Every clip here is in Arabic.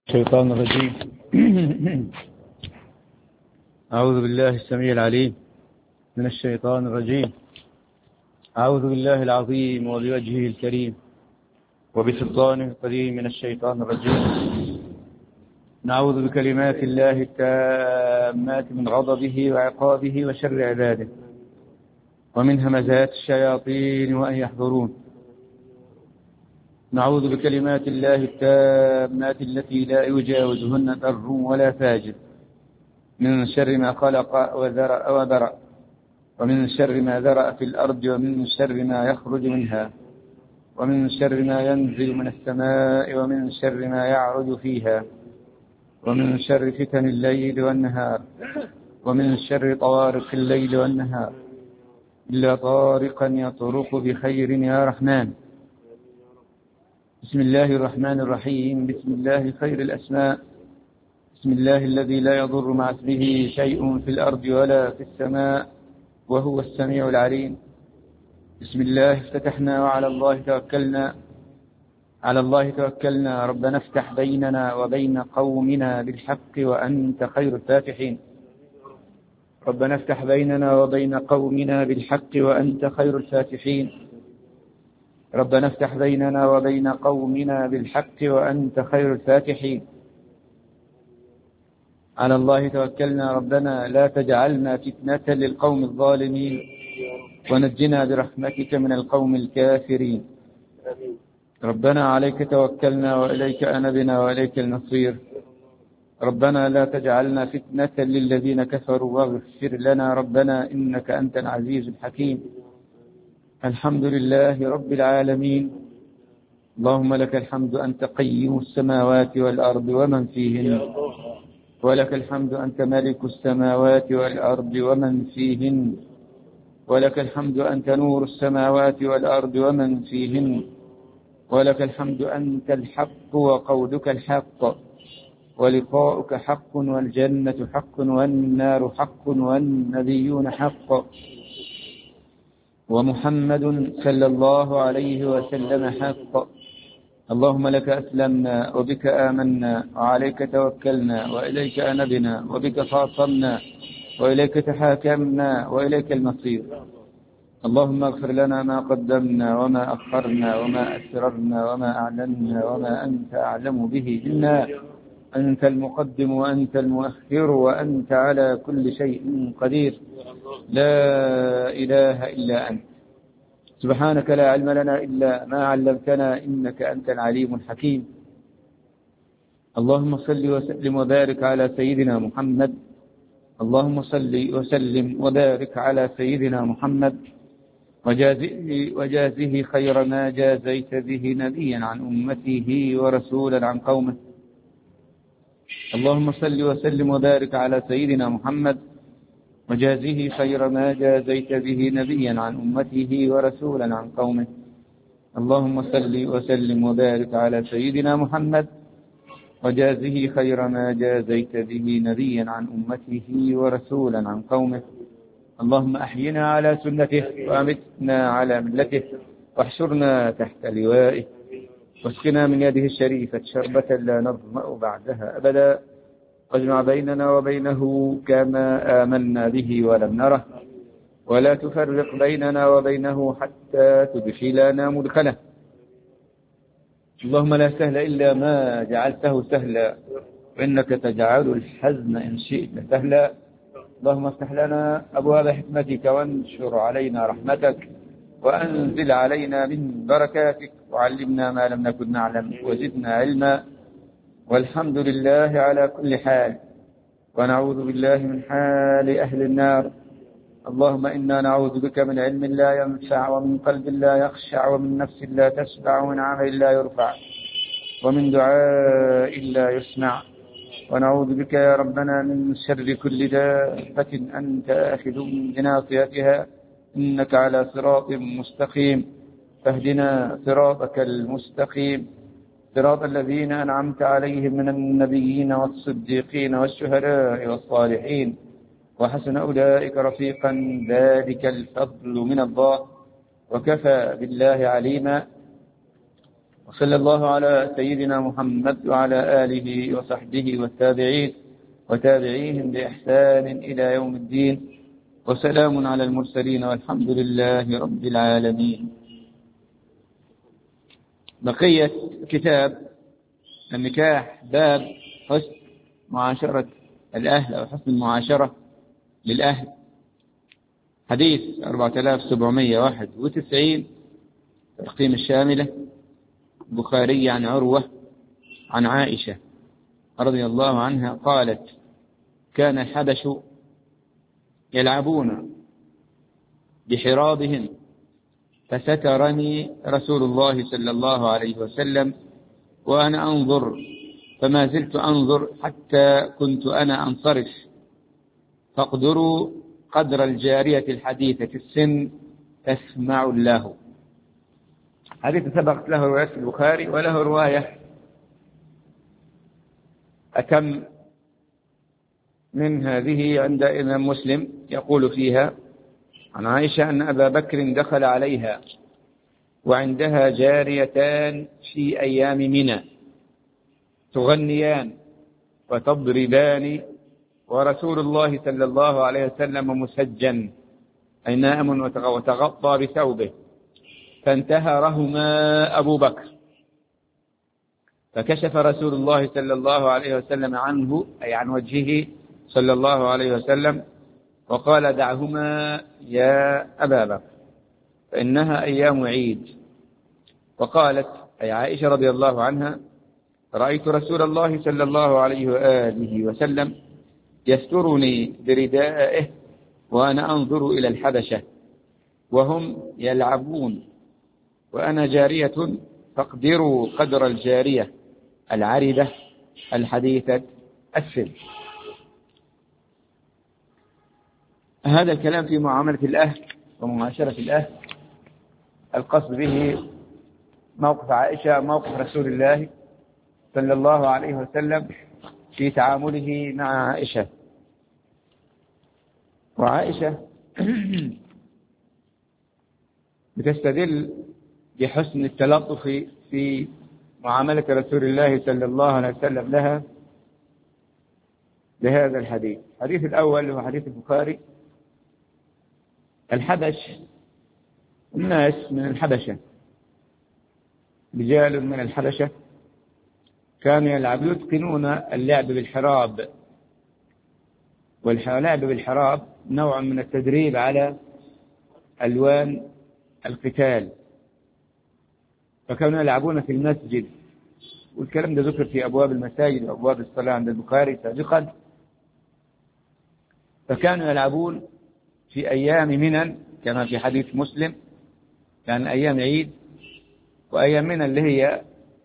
الشيطان الرجيم. أعوذ بالله السميع العليم من الشيطان الرجيم. أعوذ بالله العظيم وبوجهه الكريم وبسلطانه القديم من الشيطان الرجيم. نعوذ بكلمات الله التامات من غضبه وعقابه وشر عباده ومن همزات الشياطين وأن يحضرون. نعوذ بكلمات الله التامات التي لا يجاوزهن بر ولا فاجر من شر ما خلق وذرأ وبرأ ومن شر ما ذرأ في الأرض ومن شر ما يخرج منها ومن شر ما ينزل من السماء ومن شر ما يعرج فيها ومن شر فتن الليل والنهار ومن شر طوارق الليل والنهار إلا طارقا يطرق بخير يا رحمن. بسم الله الرحمن الرحيم. بسم الله خير الأسماء. بسم الله الذي لا يضر مع اسمه شيء في الأرض ولا في السماء وهو السميع العليم. بسم الله افتتحنا وعلى الله توكلنا. على الله توكلنا. ربنا افتح بيننا وبين قومنا بالحق وأنت خير الفاتحين. ربنا افتح بيننا وبين قومنا بالحق وأنت خير الفاتحين. ربنا افتح بيننا وبين قومنا بالحق وأنت خير الفاتحين. على الله توكلنا. ربنا لا تجعلنا فتنة للقوم الظالمين ونجنا برحمتك من القوم الكافرين. ربنا عليك توكلنا وإليك أنبنا وإليك المصير. ربنا لا تجعلنا فتنة للذين كفروا واغفر لنا ربنا إنك أنت العزيز الحكيم. الحمد لله رب العالمين. اللهم لك الحمد أنت قيم السماوات والأرض ومن فيهن، ولك الحمد أنت ملك السماوات والأرض ومن فيهن، ولك الحمد أنت نور السماوات والأرض ومن فيهن، ولك الحمد أنت الحق وقولك الحق ولقاؤك حق والجنة حق والنار حق والنبيون حق ومحمد صلى الله عليه وسلم حق. اللهم لك أسلمنا وبك آمنا وعليك توكلنا وإليك أنبنا وبك خاصمنا وإليك تحاكمنا وإليك المصير. اللهم اغفر لنا ما قدمنا وما أخرنا وما أسررنا وما أعلنا وما أنت أعلم به منا. أنت المقدم وأنت المؤخر وأنت على كل شيء قدير. لا إله إلا أنت. سبحانك لا علم لنا إلا ما علمتنا إنك أنت العليم الحكيم. اللهم صل وسلم وبارك على سيدنا محمد. اللهم صل وسلم وبارك على سيدنا محمد وجازه خير ما جازيت به نبيا عن أمته ورسولا عن قومه. اللهم صل وسلم وبارك على سيدنا محمد وجازه خير ما جازيت به نبيا عن أمته ورسولا عن قومه. اللهم صل وسلم وبارك على سيدنا محمد وجازه خير ما جازيت به نبيا عن أمته ورسولا عن قومه. اللهم أحينا على سنته وأمتنا على ملته واحشرنا تحت لوائه واسقنا من يده الشريفة شربة لا نظمأ بعدها أبدا واجمع بيننا وبينه كما آمنا به ولم نره ولا تفرق بيننا وبينه حتى تدخلنا مدخله. اللهم لا سهل إلا ما جعلته سهلا وإنك تجعل الحزن إن شئت سهلا. اللهم افتح لنا أبواب حكمتك وانشر علينا رحمتك وأنزل علينا من بركاتك وعلمنا ما لم نكن نعلم وزدنا علما. والحمد لله على كل حال ونعوذ بالله من حال أهل النار. اللهم إنا نعوذ بك من علم لا ينفع ومن قلب لا يخشع ومن نفس لا تشبع ومن عمل لا يرفع ومن دعاء لا يسمع. ونعوذ بك يا ربنا من شر كل دابة أنت آخذ بناصيتها إنك على صراط مستقيم. فاهدنا صراطك المستقيم صراط الذين أنعمت عليهم من النبيين والصديقين والشهداء والصالحين وحسن أولئك رفيقا. ذلك الفضل من الله وكفى بالله عليما. وصلى الله على سيدنا محمد وعلى آله وصحبه والتابعين وتابعيهم بإحسان إلى يوم الدين، وسلام على المرسلين والحمد لله رب العالمين. بقية كتاب النكاح، باب حسن معاشرة الأهل أو حسن المعاشرة للأهل، حديث 4791 ترقيم الشاملة، البخاري عن عروة عن عائشة رضي الله عنها قالت: كان الحبش يلعبون بحرابهم فسترني رسول الله صلى الله عليه وسلم وأنا أنظر، فما زلت أنظر حتى كنت أنا أنصرف، فاقدروا قدر الجارية الحديثة السن تسمع له. حديث سبقت له رواية البخاري، وله رواية أتم من هذه عند إمام مسلم، يقول فيها عن عائشة أن أبا بكر دخل عليها وعندها جاريتان في أيام منى تغنيان وتضربان، ورسول الله صلى الله عليه وسلم مسجن أي نائم وتغطى بثوبه، فانتهرهما أبو بكر، فكشف رسول الله صلى الله عليه وسلم عنه أي عن وجهه صلى الله عليه وسلم، وقال: دعهما يا أبا بكر فإنها أيام عيد. وقالت أي عائشة رضي الله عنها: رأيت رسول الله صلى الله عليه وآله وسلم يسترني بردائه وأنا أنظر إلى الحبشة وهم يلعبون وأنا جارية، فاقدروا قدر الجارية العربة الحديثة السن. هذا الكلام في معاملة الأهل ومعاشرة الأهل، القصد به موقف عائشة، موقف رسول الله صلى الله عليه وسلم في تعامله مع عائشة. وعائشة بتستدل بحسن التلطف في معاملة رسول الله صلى الله عليه وسلم لها بهذا الحديث. الحديث الأول هو حديث البخاري. الحبش الناس من الحبشة، رجال من الحبشة كانوا يتقنون اللعب بالحراب، واللعب بالحراب نوع من التدريب على ألوان القتال، فكانوا يلعبون في المسجد، والكلام ده ذكر في أبواب المساجد وأبواب الصلاة عند البخاري سابقا. فكانوا يلعبون في أيام منى كما في حديث مسلم، كان أيام عيد، وأيام منى اللي هي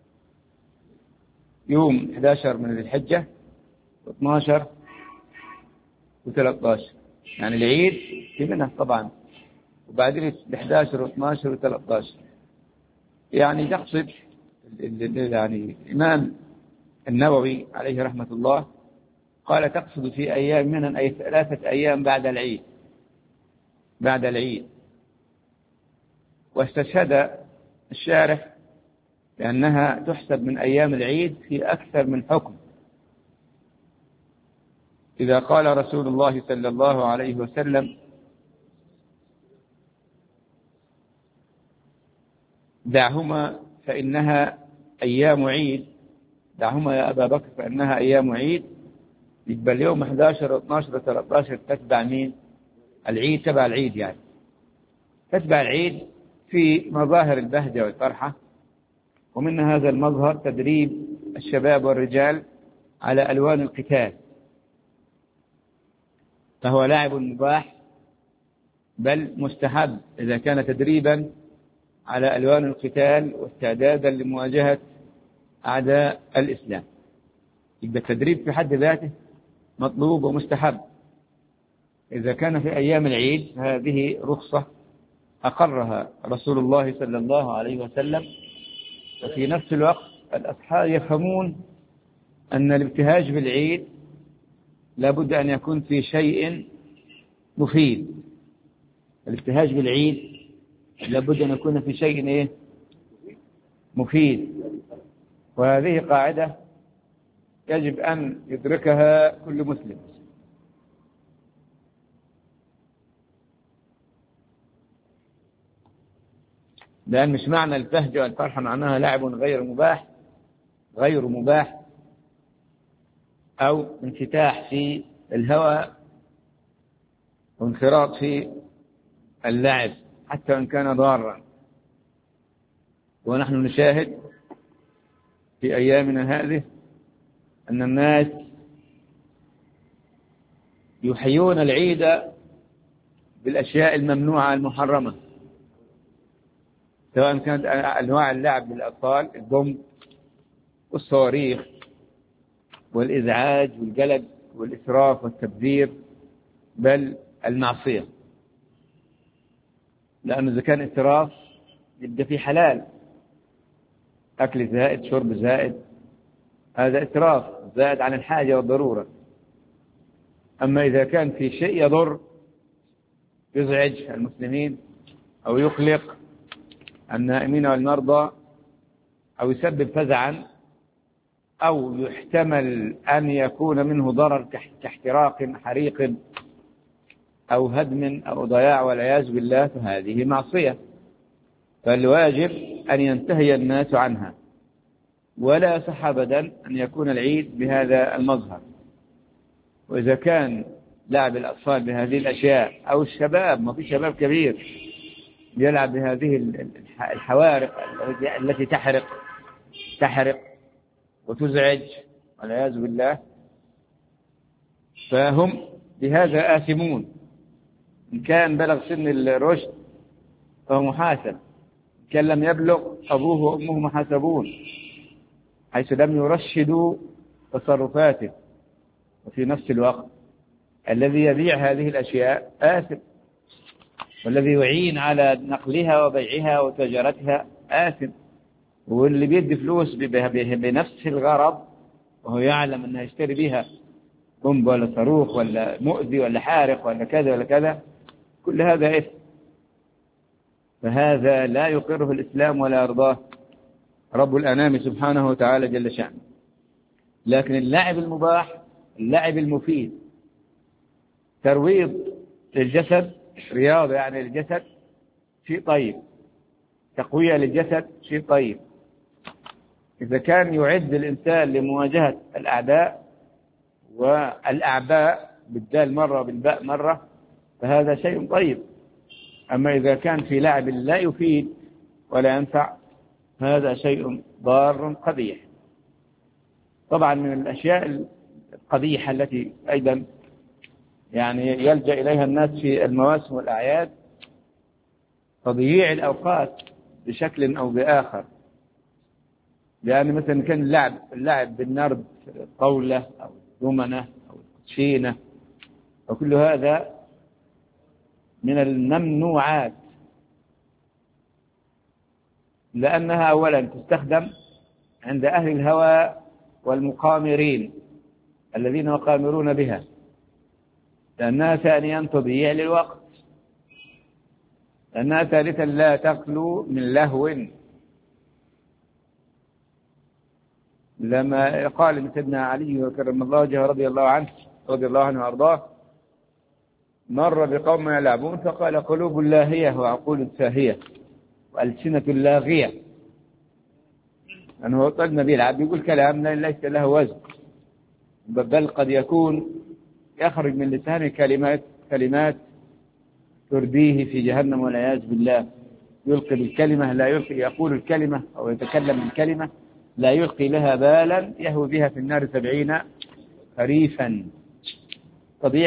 يوم 11 من ذي الحجة و12 و13، يعني العيد في منى طبعا، وبعدين 11 و12 و13. يعني تقصد يعني الإمام النووي عليه رحمة الله قال تقصد في أيام منى أي 3 أيام بعد العيد. واستشهد الشارح لأنها تحسب من أيام العيد في أكثر من حكم. إذا قال رسول الله صلى الله عليه وسلم: دعهما فإنها أيام عيد، دعهما يا أبا بكر فإنها أيام عيد، يبقى اليوم 11 و12 و13 تتبع مين؟ العيد، تبع العيد، يعني تتبع العيد في مظاهر البهجة والفرحة. ومن هذا المظهر تدريب الشباب والرجال على ألوان القتال، فهو لاعب مباح بل مستحب إذا كان تدريبا على ألوان القتال واستعدادا لمواجهة أعداء الإسلام. يبقى التدريب في حد ذاته مطلوب ومستحب. إذا كان في أيام العيد هذه رخصة أقرها رسول الله صلى الله عليه وسلم. وفي نفس الوقت الأصحاب يفهمون أن الابتهاج بالعيد لابد أن يكون في شيء مفيد. الابتهاج بالعيد لابد أن يكون في شيء مفيد. وهذه قاعدة يجب أن يدركها كل مسلم. لأن مش معنى البهجة والفرحة معناها لعب غير مباح أو انفتاح في الهوى وانخراط في اللعب حتى وإن كان ضارا. ونحن نشاهد في أيامنا هذه أن الناس يحيون العيد بالأشياء الممنوعة المحرمة، سواء كانت أنواع اللعب للأطفال، البوم والصواريخ والإزعاج والجلد والإسراف والتبذير، بل المعصية. لأنه إذا كان إسراف يبقى في حلال، أكل زائد، شرب زائد، هذا إسراف زائد عن الحاجة والضرورة. أما إذا كان في شيء يضر، يزعج المسلمين أو يقلق النائمين والمرضى أو يسبب فزعا أو يحتمل أن يكون منه ضرر كاحتراق، حريق، أو هدم أو ضياع والعياذ بالله، فهذه معصية. فالواجب أن ينتهي الناس عنها. ولا يصح أبدا أن يكون العيد بهذا المظهر. وإذا كان لعب الأطفال بهذه الأشياء أو الشباب، ما في شباب كبير يلعب بهذه الحوارق التي تحرق وتزعج والعياذ بالله، فهم بهذا آثمون. إن كان بلغ سن الرشد فهو محاسب، إن كان لم يبلغ أبوه وأمه محاسبون، حيث لم يرشدوا تصرفاته. وفي نفس الوقت الذي يبيع هذه الأشياء آثم، والذي يعين على نقلها وبيعها وتجارتها آثم، واللي بيدي فلوس بنفس الغرض وهو يعلم أنه يشتري بها بومب ولا صاروخ ولا مؤذي ولا حارق ولا كذا ولا كذا، كل هذا إثم. فهذا لا يقره الإسلام ولا يرضاه رب الأنام سبحانه وتعالى جل شأنه. لكن اللعب المباح، اللعب المفيد، ترويض للجسد، رياضة يعني للجسد، شيء طيب، تقوية للجسد، شيء طيب. إذا كان يعد الإنسان لمواجهة الأعداء والأعباء بالدال مرة وبالباء مرة، فهذا شيء طيب. أما إذا كان في لعب لا يفيد ولا ينفع، هذا شيء ضار قبيح. طبعا من الأشياء القبيحة التي أيضا يعني يلجأ إليها الناس في المواسم والأعياد تضييع الأوقات بشكل أو بآخر. لأن مثلا كان اللعب بالنرد، الطاولة أو الدمنة أو الكوتشينة، وكل هذا من الممنوعات، لأنها أولا تستخدم عند أهل الهوى والمقامرين الذين يقامرون بها، لأنها ثانيا تضييع للوقت، لأنها ثالثا لا تخلو من لهو. لما قال سيدنا علي وكرم الله وجهه رضي الله عنه وأرضاه، مر بقوم يلعبون فقال: قلوب لاهية وعقول ساهية وألسنة لاغية. أنه طلنا بيلعب يقول كلام ليس له وزن، بل قد يكون يخرج من لسانه كلمات ترديه في جهنم والعياذ بالله. يلقي الكلمة لا يلقي، يقول الكلمة أو يتكلم الكلمة لا يلقي لها بالا، يهوي بها في النار 70 خريفا. تضييع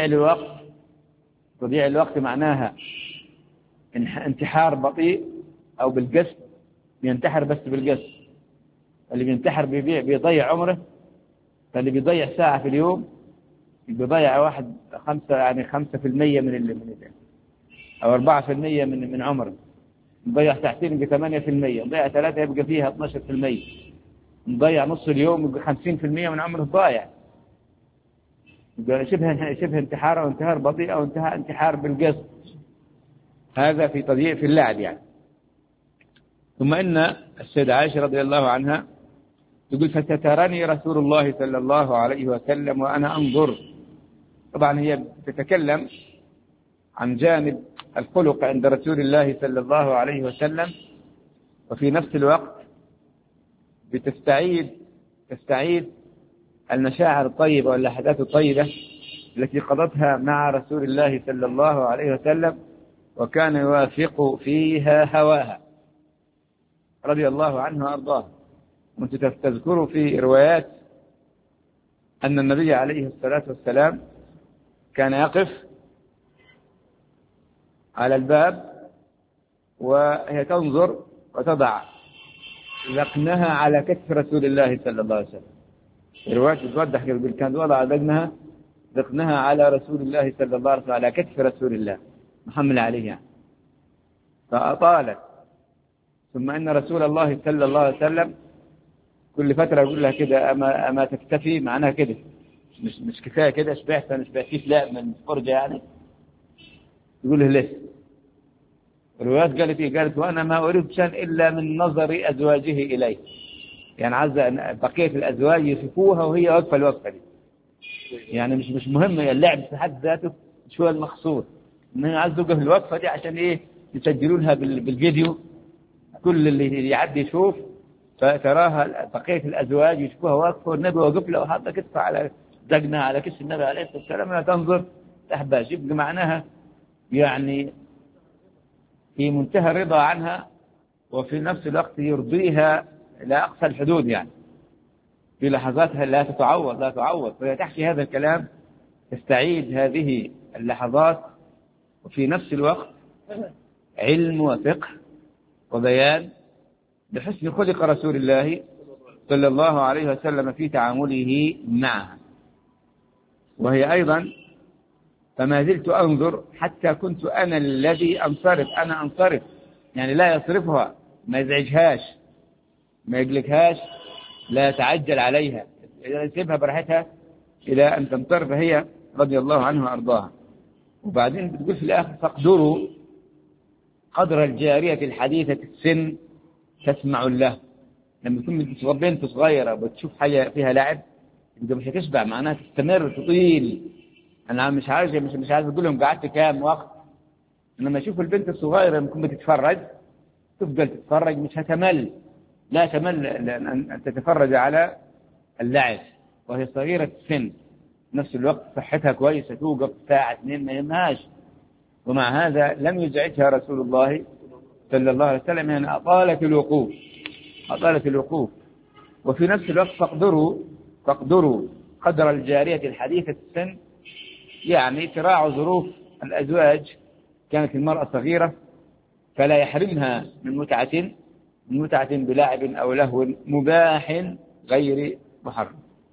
الوقت معناها انتحار بطيء أو بالقسط، ينتحر بس بالقسط. اللي بينتحر بيضيع عمره، فاللي بيضيع ساعة في اليوم بيضيع 5% من أو 4% من عمره. نضيع ساعتين يبقى 8%، نضيع 3 يبقى فيها 12%، نضيع نص اليوم يبقى 50% من عمره ضايع. يبقى شبه انتحار أو انتحار بطيء أو انتحار بالقسط. هذا في تضييع في اللعب يعني. ثم إن السيدة عائشة رضي الله عنها تقول فسترني رسول الله صلى الله عليه وسلم وأنا أنظر. طبعا هي تتكلم عن جانب الخلق عند رسول الله صلى الله عليه وسلم، وفي نفس الوقت تستعيد المشاعر الطيبة واللحظات الطيبة التي قضتها مع رسول الله صلى الله عليه وسلم، وكان يوافق فيها هواها رضي الله عنه وأرضاه. وأنت تذكروا في روايات أن النبي عليه الصلاة والسلام كان يقف على الباب وهي تنظر وتضع ذقنها على كتف رسول الله صلى الله عليه وسلم. الروايات بتوضح كان وضع ذقنها على رسول الله صلى الله عليه وسلم، على كتف رسول الله محمل عليها فأطالت. ثم إن رسول الله صلى الله عليه وسلم كل فترة يقول لها كده أما تكتفي معناها كده، مش كفاية كده، شبعت أنا شبعتيش لا من فرجة يعني، يقول له لسه. الروايات قالت إيه؟ قالت وأنا ما أريد شيئا إلا من نظر أزواجه إليه، يعني عايزة بقية الأزواج يشوفوها وهي واقفة الوقفة دي، يعني مش مهم اللعب في حد ذاته، شو المقصود إنها عايزة توقف الوقفة دي عشان إيه؟ يسجلونها بالفيديو، كل اللي يعدي يشوف فتراها بقية الأزواج يشوفوها واقفة والنبي واقف له وحاطة كتفه على زقنا على كتف النبي عليه الصلاة والسلام، لا تنظر تحباش، يبقى معناها يعني في منتهى الرضا عنها، وفي نفس الوقت يرضيها إلى أقصى الحدود، يعني في لحظاتها لا تعوض، فهي تحكي هذا الكلام تستعيد هذه اللحظات، وفي نفس الوقت علم وفقه وبيان بحسن خلق رسول الله صلى الله عليه وسلم في تعامله معها. وهي أيضا فما زلت أنظر حتى كنت أنا الذي أنصرف، يعني لا يصرفها، ما يزعجهاش، ما يقلقهاش، لا يتعجل عليها، يسيبها براحتها إلى أن تنصرف هي رضي الله عنها وأرضاها. وبعدين بتقول في الآخر فاقدروا قدر الجارية الحديثة السن تسمع له. لما تكون بنت صغيرة بتشوف حاجة فيها لعب انت مش هتشبع، معناها تستمر تطيل. انا مش عايز اقول لهم قعدت كام وقت، لما اشوف البنت الصغيرة ممكن بتتفرج تفضل تتفرج مش هتمل، لا تمل ان تتفرج على اللعب وهي صغيرة السن، نفس الوقت صحتها كويسة توقف ساعة 2 ما يهمهاش. ومع هذا لم يزعجها رسول الله صلى الله عليه وسلم، يعني أطالت الوقوف. وفي نفس الوقت فاقدروا قدر الجارية الحديثة السن، يعني تراعوا ظروف الأزواج، كانت المرأة صغيرة فلا يحرمها من متعة بلاعب أو لهو مباح غير محرم.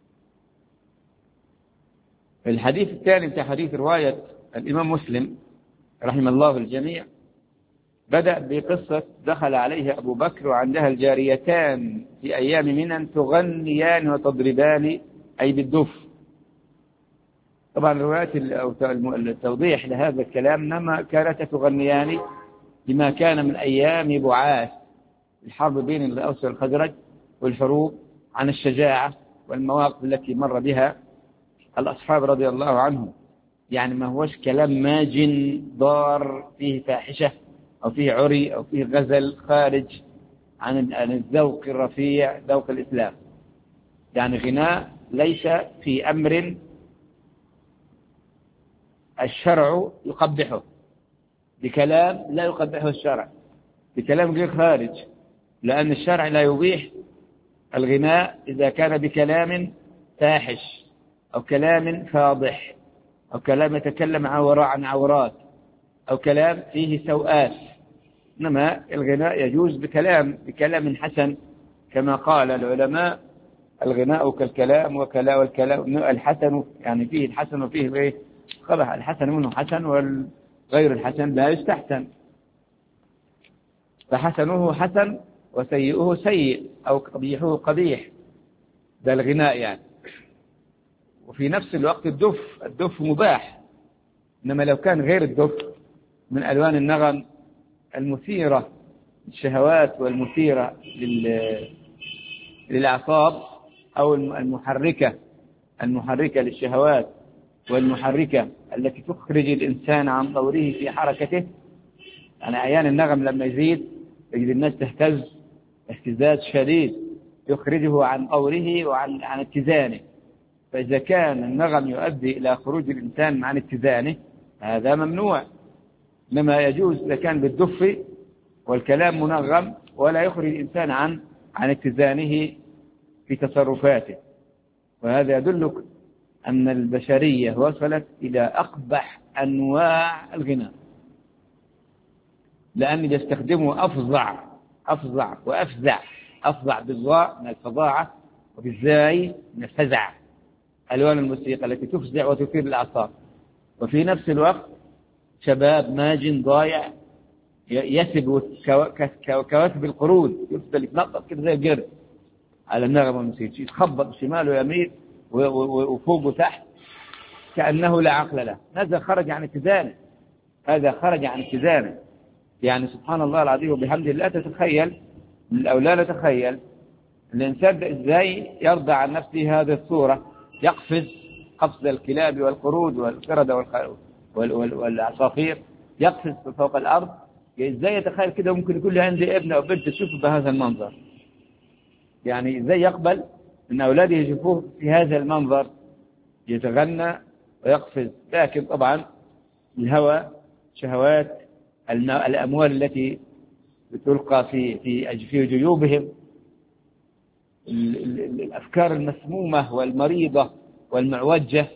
الحديث الثاني بتاع حديث رواية الإمام مسلم رحمه الله الجميع بدأ بقصة دخل عليه أبو بكر وعندها الجاريتان في أيام منى تغنيان وتضربان أي بالدف. طبعا روايات التوضيح لهذا الكلام إنما كانتا تغنيان لما كان من أيام بعاث الحرب بين الأوس والخزرج والحروب عن الشجاعة والمواقف التي مر بها الأصحاب رضي الله عنهم، يعني ما هوش كلام ماجن ضار فيه فاحشة أو فيه عري أو فيه غزل خارج عن الذوق الرفيع ذوق الإسلام، يعني غناء ليس في أمر الشرع يقبحه، بكلام لا يقبحه الشرع، بكلام غير خارج، لأن الشرع لا يبيح الغناء إذا كان بكلام فاحش أو كلام فاضح أو كلام يتكلم عن عورات أو كلام فيه سوءات، إنما الغناء يجوز بكلام حسن، كما قال العلماء الغناء كالكلام والكلام الحسن يعني فيه الحسن وفيه غير قبح، الحسن منه حسن والغير الحسن لا يستحسن، فحسنه حسن وسيئه سيء أو قبيحه قبيح، ده الغناء يعني. وفي نفس الوقت الدف مباح، إنما لو كان غير الدف من ألوان النغم المثيرة الشهوات والمثيرة للأعصاب، أو المحركة للشهوات، والمحركة التي تخرج الإنسان عن طوره في حركته. يعني أحيانا النغم لما يزيد يجد الناس تهتز اهتزاز شديد يخرجه عن طوره وعن اتزانه. فإذا كان النغم يؤدي إلى خروج الإنسان عن اتزانه هذا ممنوع، إنما يجوز إذا كان بالدف والكلام منغم ولا يخرج الإنسان عن اتزانه في تصرفاته. وهذا يدلك أن البشرية وصلت إلى أقبح أنواع الغناء، لأن يستخدموا أفظع وأفزع. أفظع بالضاء من الفظاعة، وبالزاي من الفزع، ألوان الموسيقى التي تفزع وتثير الأعصاب. وفي نفس الوقت شباب ماجن ضايع يسب كواكب القرود، يفضل يتنطط كده زي القرد على النغمة الموسيقى، يتخبط شمال ويمين وفوق وتحت كأنه لا عقل له. هذا خرج عن اتزانه، هذا خرج عن اتزانه. يعني سبحان الله العظيم وبحمده، لا تتخيل أو لا نتخيل الإنسان إزاي يرضى عن نفسه هذه الصورة، يقفز قفز الكلاب والقرود والقردة والعصافير، يقفز فوق الأرض. إزاي يتخيل كده ممكن يكون لي عندي ابن أو بنت تشوفه بهذا المنظر؟ يعني إزاي يقبل أن أولاده يشوفوه في هذا المنظر يتغنى ويقفز؟ لكن طبعا الهوى، شهوات الأموال التي تلقى في جيوبهم، الأفكار المسمومة والمريضة والمعوجة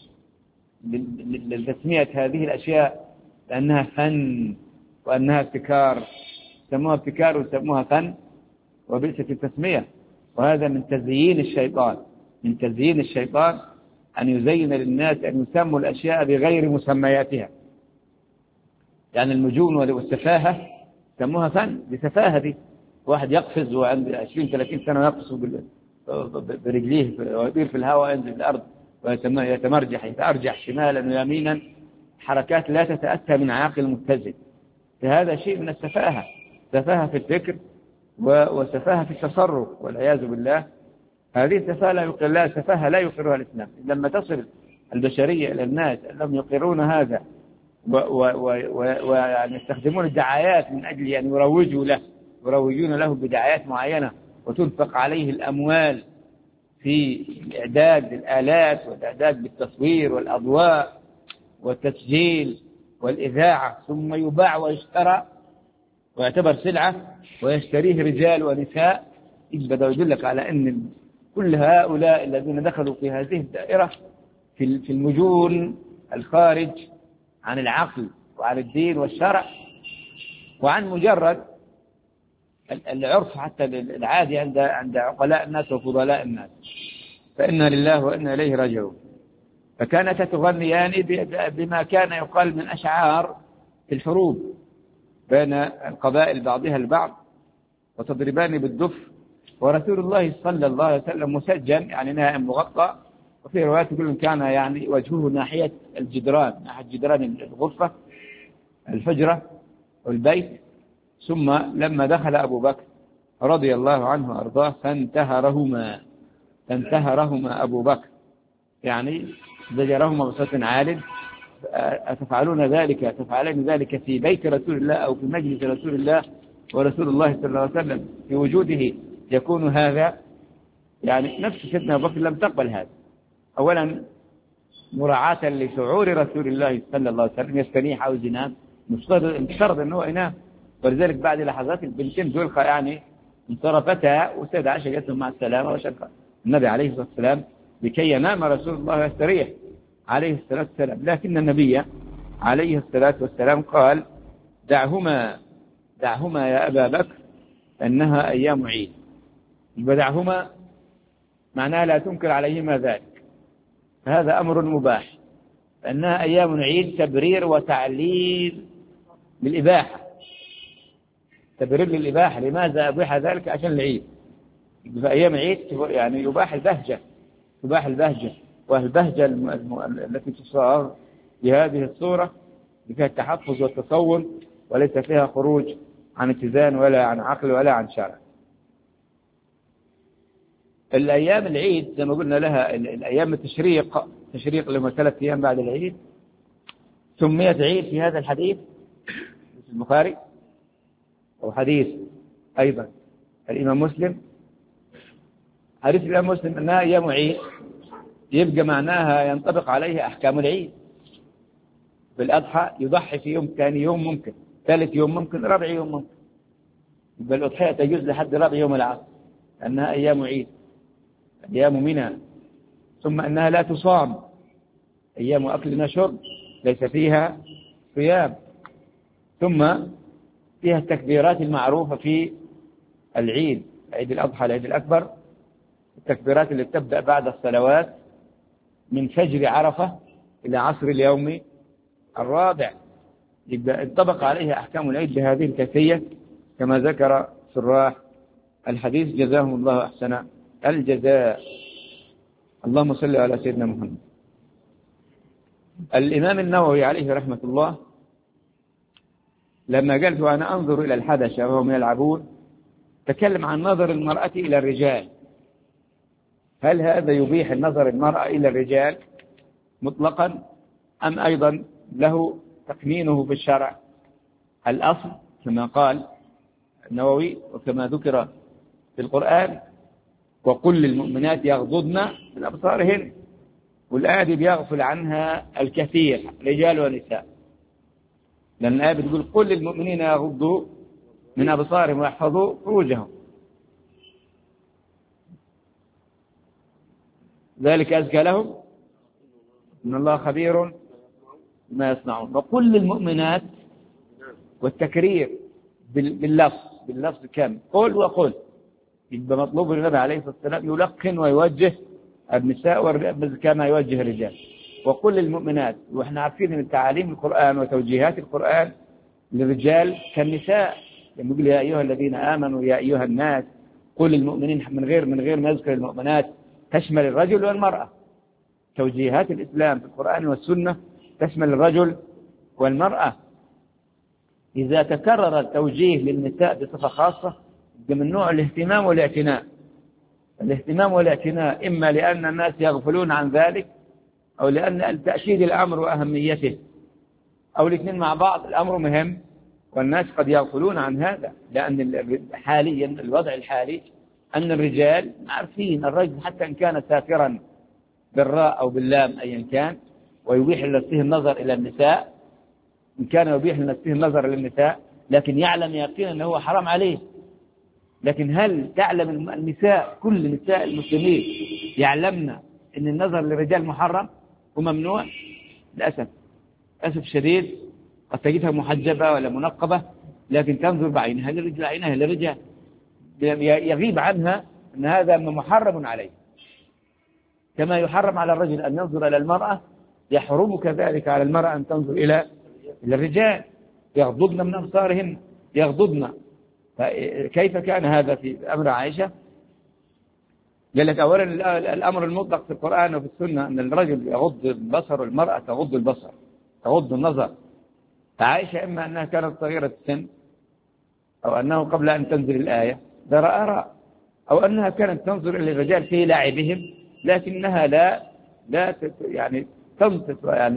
لتسمية هذه الأشياء لأنها فن وأنها ابتكار، سموها ابتكار وسموها فن وبئست التسمية. وهذا من تزيين الشيطان، من تزيين الشيطان أن يزين للناس أن يسموا الأشياء بغير مسمياتها. يعني المجون والسفاهة سموها فن بسفاهة دي. واحد يقفز وعنده 20-30 سنة يقفز برجليه ويطير في الهواء، ينزل الأرض ويتمرجح، يتأرجح شمالا ويمينا، حركات لا تتأتى من عاقل متزن. فهذا شيء من السفاهة، سفاهة في الفكر وسفاهة في التصرف والعياذ بالله. هذه السفاهة لا يقرها الإسلام. لما تصل البشرية إلى الناس أنهم يقرون هذا ويعني يستخدمون الدعايات من أجل أن يروجون له بدعايات معينة، وتنفق عليه الأموال في إعداد الآلات والإعداد بالتصوير والأضواء والتسجيل والإذاعة، ثم يباع ويشترى ويعتبر سلعة ويشتريه رجال ونساء. بدأ يدلك على أن كل هؤلاء الذين دخلوا في هذه الدائرة في المجون الخارج عن العقل وعن الدين والشرع وعن مجرد العرف حتى العادي عند عقلاء الناس وفضلاء الناس. فإنا لله وإنا إليه راجعون. فكانت تغنيان بما كان يقال من أشعار في الحروب بين القبائل بعضها البعض، وتضربان بالدف، ورسول الله صلى الله عليه وسلم مسجن يعني نائم مغطى، وفي روايات يقول كان يعني وجهه ناحية الجدران، ناحية جدران الغرفة الحجرة والبيت. ثم لما دخل أبو بكر رضي الله عنه وأرضاه فانتهرهما أبو بكر، يعني زجرهما بصوت عال. تفعلون ذلك في بيت رسول الله أو في مجلس رسول الله ورسول الله صلى الله عليه وسلم في وجوده يكون هذا؟ يعني نفس سيدنا أبو بكر لم تقبل هذا. أولا مراعاة لشعور رسول الله صلى الله عليه وسلم، يستنيح أو ينام، مفترض أنه ينام. ولذلك بعد لحظات البنتين دول يعني انصرفتا، وسيدة عائشة قالت لهم مع السلامة، وشكر النبي عليه الصلاة والسلام لكي ينام رسول الله ويستريح عليه الصلاة والسلام. لكن النبي عليه الصلاة والسلام قال دعهما يا أبا بكر أنها أيام عيد. بدعهما معناها لا تنكر عليهما ذلك، فهذا أمر مباح، فإنها أيام عيد تبرير وتعليل للإباحة، تبرير للإباحة. لماذا أبيح ذلك؟ عشان العيد. في أيام عيد يعني يباح البهجة، والبهجة التي تصار بهذه الصورة فيها التحفظ والتصون، وليس فيها خروج عن اتزان ولا عن عقل ولا عن شرع. الأيام العيد زي ما قلنا لها الأيام التشريق لما 3 أيام بعد العيد سميت عيد في هذا الحديث البخاري وحديث أيضا الإمام مسلم. حديث الإمام مسلم أنها أيام عيد يبقى معناها ينطبق عليها أحكام العيد. بالأضحى يضحي في يوم، ثاني يوم ممكن، ثالث يوم ممكن، رابع يوم ممكن. يبقى الأضحية تجوز لحد رابع يوم العصر لأنها أيام عيد، أيام منى. ثم أنها لا تصام، أيام أكل وشرب ليس فيها صيام. ثم فيها التكبيرات المعروفة في العيد، عيد الأضحى العيد الأكبر، التكبيرات اللي تبدأ بعد الصلوات من فجر عرفة إلى عصر اليوم الرابع. يبقى انطبق عليها أحكام العيد بهذه الكيفية كما ذكر شراح الحديث جزاهم الله أحسن الجزاء. اللهم صل على سيدنا محمد. الإمام النووي عليه رحمة الله لما قال وأنا أنظر إلى الحبشة وهم يلعبون تكلم عن نظر المرأة إلى الرجال. هل هذا يبيح النظر المرأة إلى الرجال مطلقا أم أيضا له تقنينه في الشرع؟ الأصل كما قال النووي وكما ذكر في القرآن وقل للمؤمنات يغضضن من أبصارهن، والآية بيغفل عنها الكثير رجال ونساء، لأن الآية بتقول قل للمؤمنين يغضوا من أبصارهم ويحفظوا فروجهم ذلك أزكى لهم إن الله خبير بما يصنعون. وقل للمؤمنات والتكرير باللفظ كم قل وقل. يبقى مطلوب النبي عليه الصلاة والسلام يلقن ويوجه النساء كما يوجه الرجال. وقل للمؤمنات، وإحنا عارفين من تعاليم القرآن وتوجيهات القرآن للرجال كالنساء، لما يقول يا أيها الذين آمنوا يا أيها الناس قل للمؤمنين من غير ما يذكر المؤمنات تشمل الرجل والمرأة. توجيهات الإسلام في القرآن والسنة تشمل الرجل والمرأة. إذا تكرر التوجيه للنساء بصفة خاصة من نوع الاهتمام والاعتناء. الاهتمام والاعتناء إما لأن الناس يغفلون عن ذلك أو لأن تأكيد الأمر وأهميته أو الاثنين مع بعض. الأمر مهم والناس قد يغفلون عن هذا، لأن حاليا الوضع الحالي أن الرجال عارفين الرجل حتى إن كان سافرا بالراء أو باللام أيا كان ويبيح لنفسه النظر إلى النساء، إن كان يبيح لنفسه النظر إلى النساء لكن يعلم يقينا أنه هو حرام عليه. لكن هل تعلم النساء كل نساء المسلمين يعلمن أن النظر للرجال محرم وممنوع؟ للأسف شديد قد تجدها محجبة ولا منقبة لكن تنظر بعينها للرجال يغيب عنها أن هذا محرم عليه. كما يحرم على الرجل أن ينظر إلى المرأة يحرم كذلك على المرأة أن تنظر إلى الرجال. يغضضن من أبصارهن يغضضن. فكيف كان هذا في أمر عائشة؟ قال لك أولا الأمر المطلق في القرآن وفي السنة أن الرجل يغض البصر والمرأة تغض البصر تغض النظر. فعائشة إما أنها كانت صغيرة السن أو أنه قبل أن تنزل الآية ذرى أراء أو أنها كانت تنظر إلى الرجال في لاعبهم لكنها لا يعني تنصت يعني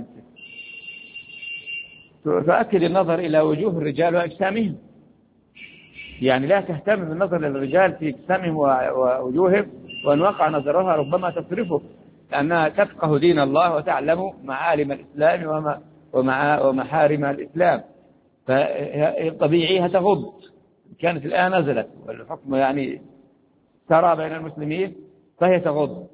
تؤكد النظر إلى وجوه الرجال وأجسامهم، يعني لا تهتم بالنظر للرجال في أجسامهم ووجوههم، وأن وقع نظرها ربما تصرفه لأنها تفقه دين الله وتعلم معالم الإسلام ومحارم الإسلام. فطبيعيها تغض. كانت الآن نزلت والحكم يعني ترى بين المسلمين فهي تغض.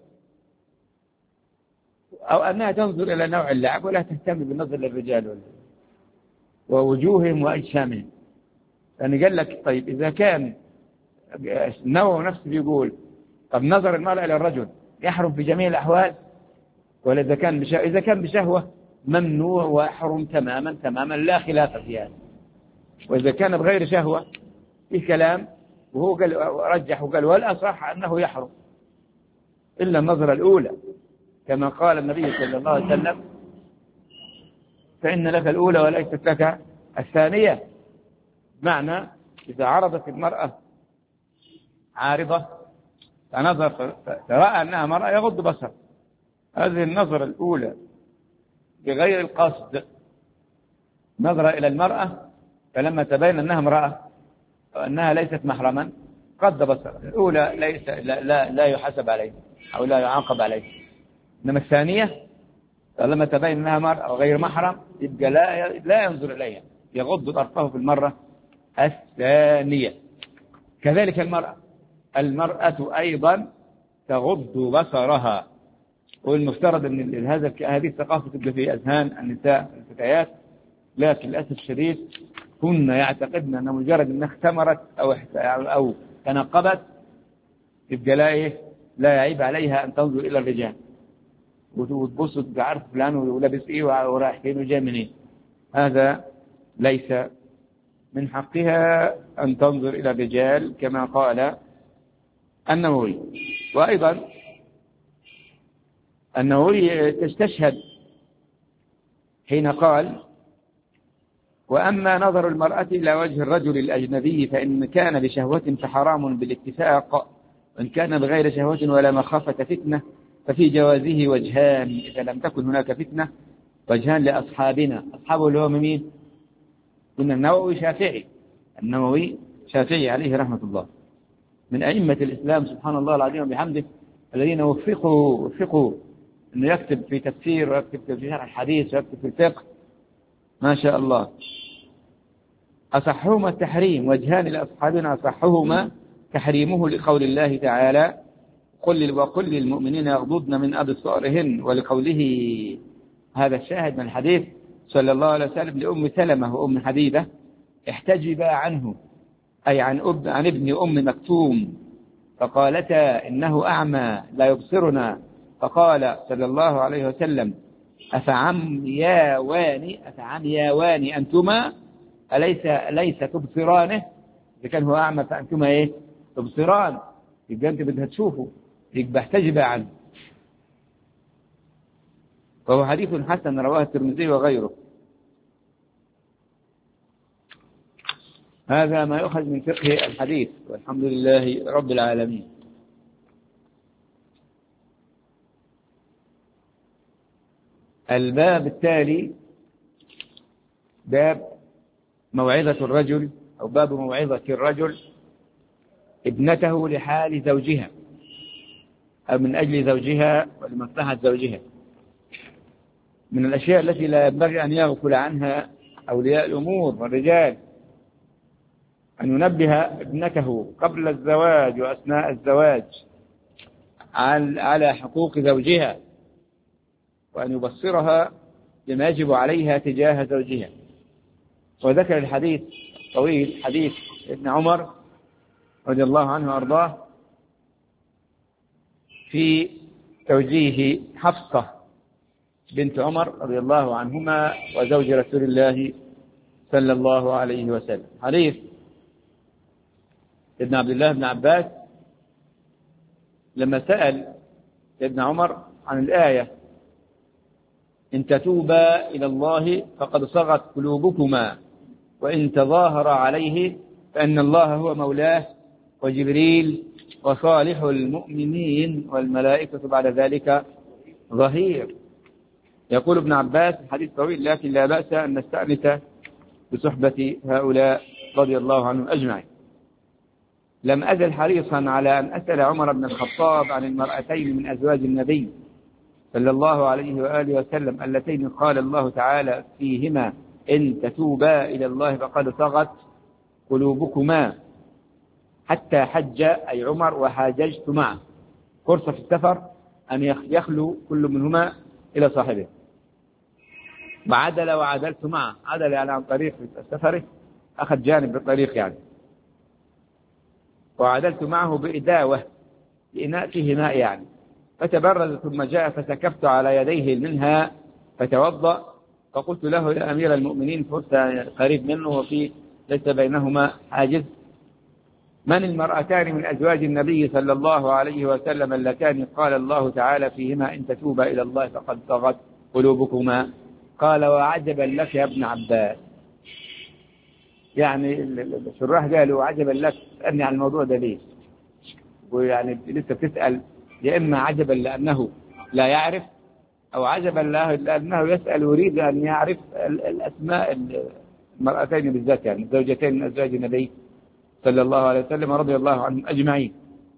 أو أنها تنظر إلى نوع اللعب ولا تهتم بالنظر للرجال ووجوههم وأجسامهم. يعني قال لك طيب إذا كان النووي نفسه بيقول طب نظر المرأة إلى الرجل يحرم في جميع الأحوال، ولا إذا كان بشهوة ممنوع ويحرم تماما لا خلاف فيها. وإذا كان بغير شهوة في كلام، وهو قال رجح وقال والأصح أنه يحرم إلا النظرة الأولى كما قال النبي صلى الله عليه وسلم فإن لك الأولى وليست لك الثانية. معنى إذا عرضت المرأة عارضة فنظر فرأى أنها مرأة يغض بصر. هذه النظرة الأولى بغير القصد، نظر إلى المرأة فلما تبين أنها امرأة وأنها ليست محرما قد بصر. الأولى ليس لا يحاسب عليه أو لا يعاقب عليه، إنما الثانية لما تبين أنها مرأة وغير محرم يبقى لا ينظر إليها، يغض طرفه في المرة الثانية. كذلك المرأة أيضا تغض بصرها، والمفترض أن هذه الثقافة تبقى في أذهان النساء الفتيات، لكن للأسف الشديد كن يعتقدن أن مجرد أنها اختمرت أو تنقبت يبقى لا يعيب عليها أن تنظر إلى الرجال وتبص تعرف فلان ولابس إيه ورايح فين وجاي منين. هذا ليس من حقها أن تنظر إلى الرجال كما قال النووي. وأيضا النووي تستشهد حين قال: وأما نظر المرأة إلى وجه الرجل الأجنبي فإن كان بشهوة فحرام بالاتفاق، وإن كان بغير شهوة ولا مخافة فتنة ففي جوازه وجهان إذا لم تكن هناك فتنة، وجهان لأصحابنا. أصحابه اللي هو مين؟ قلنا النووي شافعي عليه رحمة الله، من أئمة الإسلام سبحان الله العظيم وبحمده، الذين وفقوا أنه يكتب في تفسير ويكتب في شرح الحديث ويكتب في الفقه ما شاء الله. أصحهما التحريم، وجهان لأصحابنا أصحهما تحريمه لقول الله تعالى: وقل للمؤمنين يغضضن من أبصارهن، ولقوله هذا الشاهد من الحديث صلى الله عليه وسلم لأم سلمة وأم حبيبة: احتجبا عنه، أي عن ابن أم مكتوم، فقالتا إنه أعمى لا يبصرنا، فقال صلى الله عليه وسلم: أفعمياوان أنتما أليس تبصرانه؟ إذا كان هو أعمى فأنتما تبصران، يبقى أنت بدها تشوفه، يبقى احتجبا عنه. فهو حديث حسن رواه الترمذي وغيره. هذا ما يؤخذ من فقه الحديث، والحمد لله رب العالمين. الباب التالي باب موعظة الرجل، أو باب موعظة الرجل ابنته لحال زوجها أو من أجل زوجها ولمصلحة زوجها. من الأشياء التي لا ينبغي أن يغفل عنها أولياء الأمور والرجال أن ينبه ابنته قبل الزواج وأثناء الزواج على حقوق زوجها، وأن يبصرها بما يجب عليها تجاه زوجها. وذكر الحديث طويل، حديث ابن عمر رضي الله عنه وأرضاه في توجيه حفصة بنت عمر رضي الله عنهما وزوج رسول الله صلى الله عليه وسلم. حديث ابن عبد الله بن عباس لما سأل ابن عمر عن الآية: إن تتوبا إلى الله فقد صغت قلوبكما وإن تظاهر عليه فإن الله هو مولاه وجبريل وصالح المؤمنين والملائكة بعد ذلك ظهير. يقول ابن عباس: الحديث طويل لكن لا بأس أن نستأنس بصحبة هؤلاء رضي الله عنهم أجمعين. لم أزل حريصا على أن أسأل عمر بن الخطاب عن المرأتين من أزواج النبي صلى الله عليه وآله وسلم اللتين قال الله تعالى فيهما: إن تتوبا إلى الله فقد صغت قلوبكما، حتى حج أي عمر وحاججت معه. فرصة في السفر أن يخلو كل منهما إلى صاحبه، وعدل وعدلت معه. عدل يعني عن طريق سفره، أخذ جانب بالطريق يعني. وعدلت معه بإداوة لإناء فيه ماء يعني، فتبرز ثم جاء فسكبت على يديه منها فتوضأ، فقلت له: يا أمير المؤمنين، فرصة قريب منه وفي ليس بينهما حاجز: من المرأتان من أزواج النبي صلى الله عليه وسلم اللتان قال الله تعالى فيهما: إن تتوبا إلى الله فقد صغت قلوبكما؟ قال: وعجبا لك يا ابن عباس. يعني الشراح قالوا عجبا لك تسألني عن الموضوع ده ليه؟ ويعني لسه بتسأل، يا إما عجبا لأنه لا يعرف، أو عجبا لأنه يسأل ويريد أن يعرف الأسماء المرأتين بالذات، يعني زوجتين من أزواج النبي صلى الله عليه وسلم رضي الله عنهم أجمعين،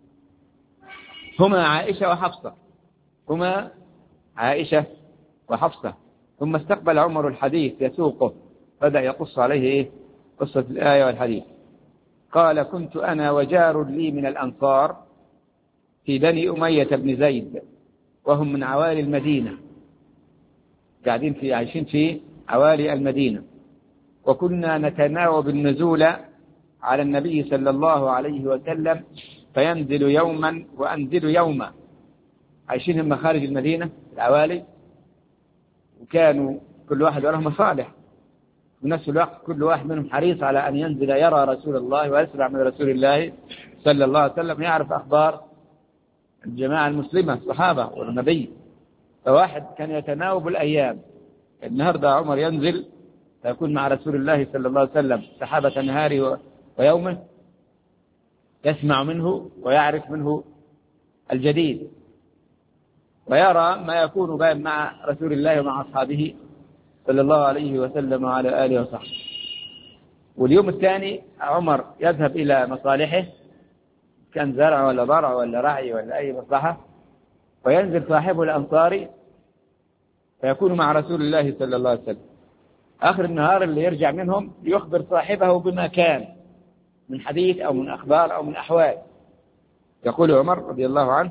هما عائشة وحفصة، هما عائشة وحفصة. ثم استقبل عمر الحديث يسوقه، بدأ يقص عليه قصة الآية والحديث. قال: كنت أنا وجار لي من الأنصار في بني أمية بن زيد، وهم من عوالي المدينة، قاعدين عايشين في عوالي المدينة، وكنا نتناوب النزول على النبي صلى الله عليه وسلم، فينزل يوما وأنزل يوما. عايشين هم خارج المدينة العوالي، وكانوا كل واحد له مصالح، في نفس الوقت كل واحد منهم حريص على أن ينزل يرى رسول الله ويسمع من رسول الله صلى الله عليه وسلم، يعرف أخبار الجماعة المسلمة الصحابة والنبي. فواحد كان يتناوب الأيام، النهاردة عمر ينزل فيكون مع رسول الله صلى الله عليه وسلم سحابة نهاره ويومه، يسمع منه ويعرف منه الجديد، ويرى ما يكون بين مع رسول الله ومع أصحابه صلى الله عليه وسلم وعلى آله وصحبه. واليوم الثاني عمر يذهب إلى مصالحه، كان زرع ولا ضرع ولا رعي ولا أي مصلحة، وينزل صاحبه الأنصاري فيكون مع رسول الله صلى الله عليه وسلم. آخر النهار اللي يرجع منهم يخبر صاحبه بما كان من حديث أو من أخبار أو من أحوال. يقول عمر رضي الله عنه: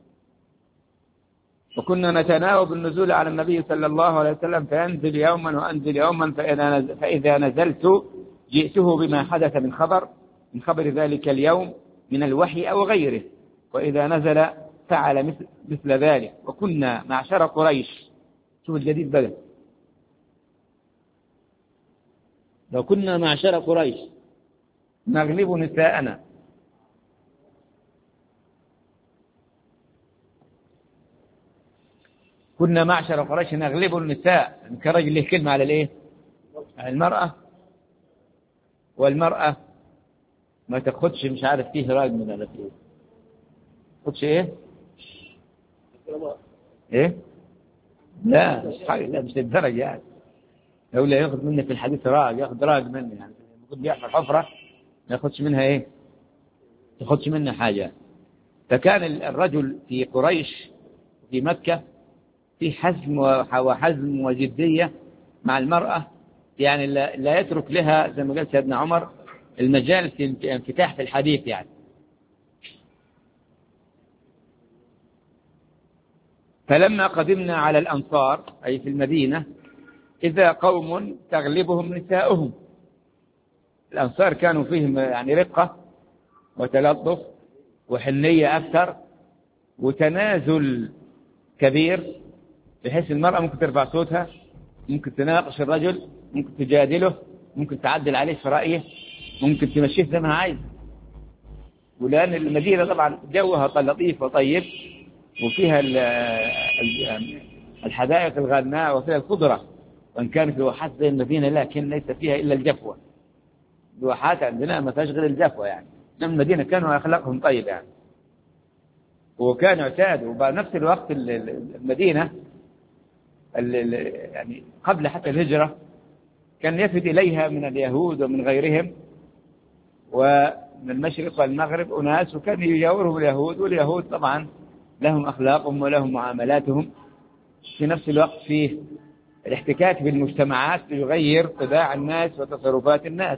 وكنا نتناوب النزول على النبي صلى الله عليه وسلم، فينزل يوما وأنزل يوما، فإذا نزلت جئته بما حدث من خبر ذلك اليوم من الوحي أو غيره، وإذا نزل فعل مثل ذلك. وكنا معشر قريش، شوف الجديد بدأ، لو كنا معشر قريش نغلب نساءنا. كنا معشر قريش نغلب النساء، كرجل له كلمة على الايه؟ على المرأة. والمرأة ما تاخدش مش عارف فيه راجل ولا فيه، تاخدش ايه لا مش حاجة، لا مش للدرجة يعني. لو لا ياخذ مني في الحديث راج، ياخذ راج مني يعني، يكون بيحفر حفرة ما ياخدش منها تاخدش منها حاجة. فكان الرجل في قريش في مكة في حزم وحزم وجدية مع المرأة، يعني لا يترك لها زي ما قال سيدنا عمر المجال في انفتاح في الحديث يعني. فلما قدمنا على الأنصار أي في المدينة، إذا قوم تغلبهم نساؤهم. الأنصار كانوا فيهم يعني رقة وتلطف وحنية أكثر وتنازل كبير، بحيث المرأة ممكن ترفع صوتها، ممكن تناقش الرجل، ممكن تجادله، ممكن تعدل عليه في رأيه، ممكن تمشيه زي ما عايز. ولأن المدينة طبعا جوها لطيف وطيب، وفيها الحدائق الغناء وفيها الخضرة، وإن كانت الواحات زي المدينة لكن ليس فيها إلا الجفوة. الواحات عندنا ما فيهاش غير الجفوة يعني، لأن المدينة كانوا أخلاقهم طيب يعني، وكانوا اعتادوا. وبنفس الوقت المدينة يعني قبل حتى الهجرة كان يفد إليها من اليهود ومن غيرهم ومن المشرق والمغرب أناس، وكان يجاورهم اليهود، واليهود طبعا لهم أخلاقهم ولهم معاملاتهم. في نفس الوقت فيه الاحتكاك بالمجتمعات يغير طباع الناس وتصرفات الناس.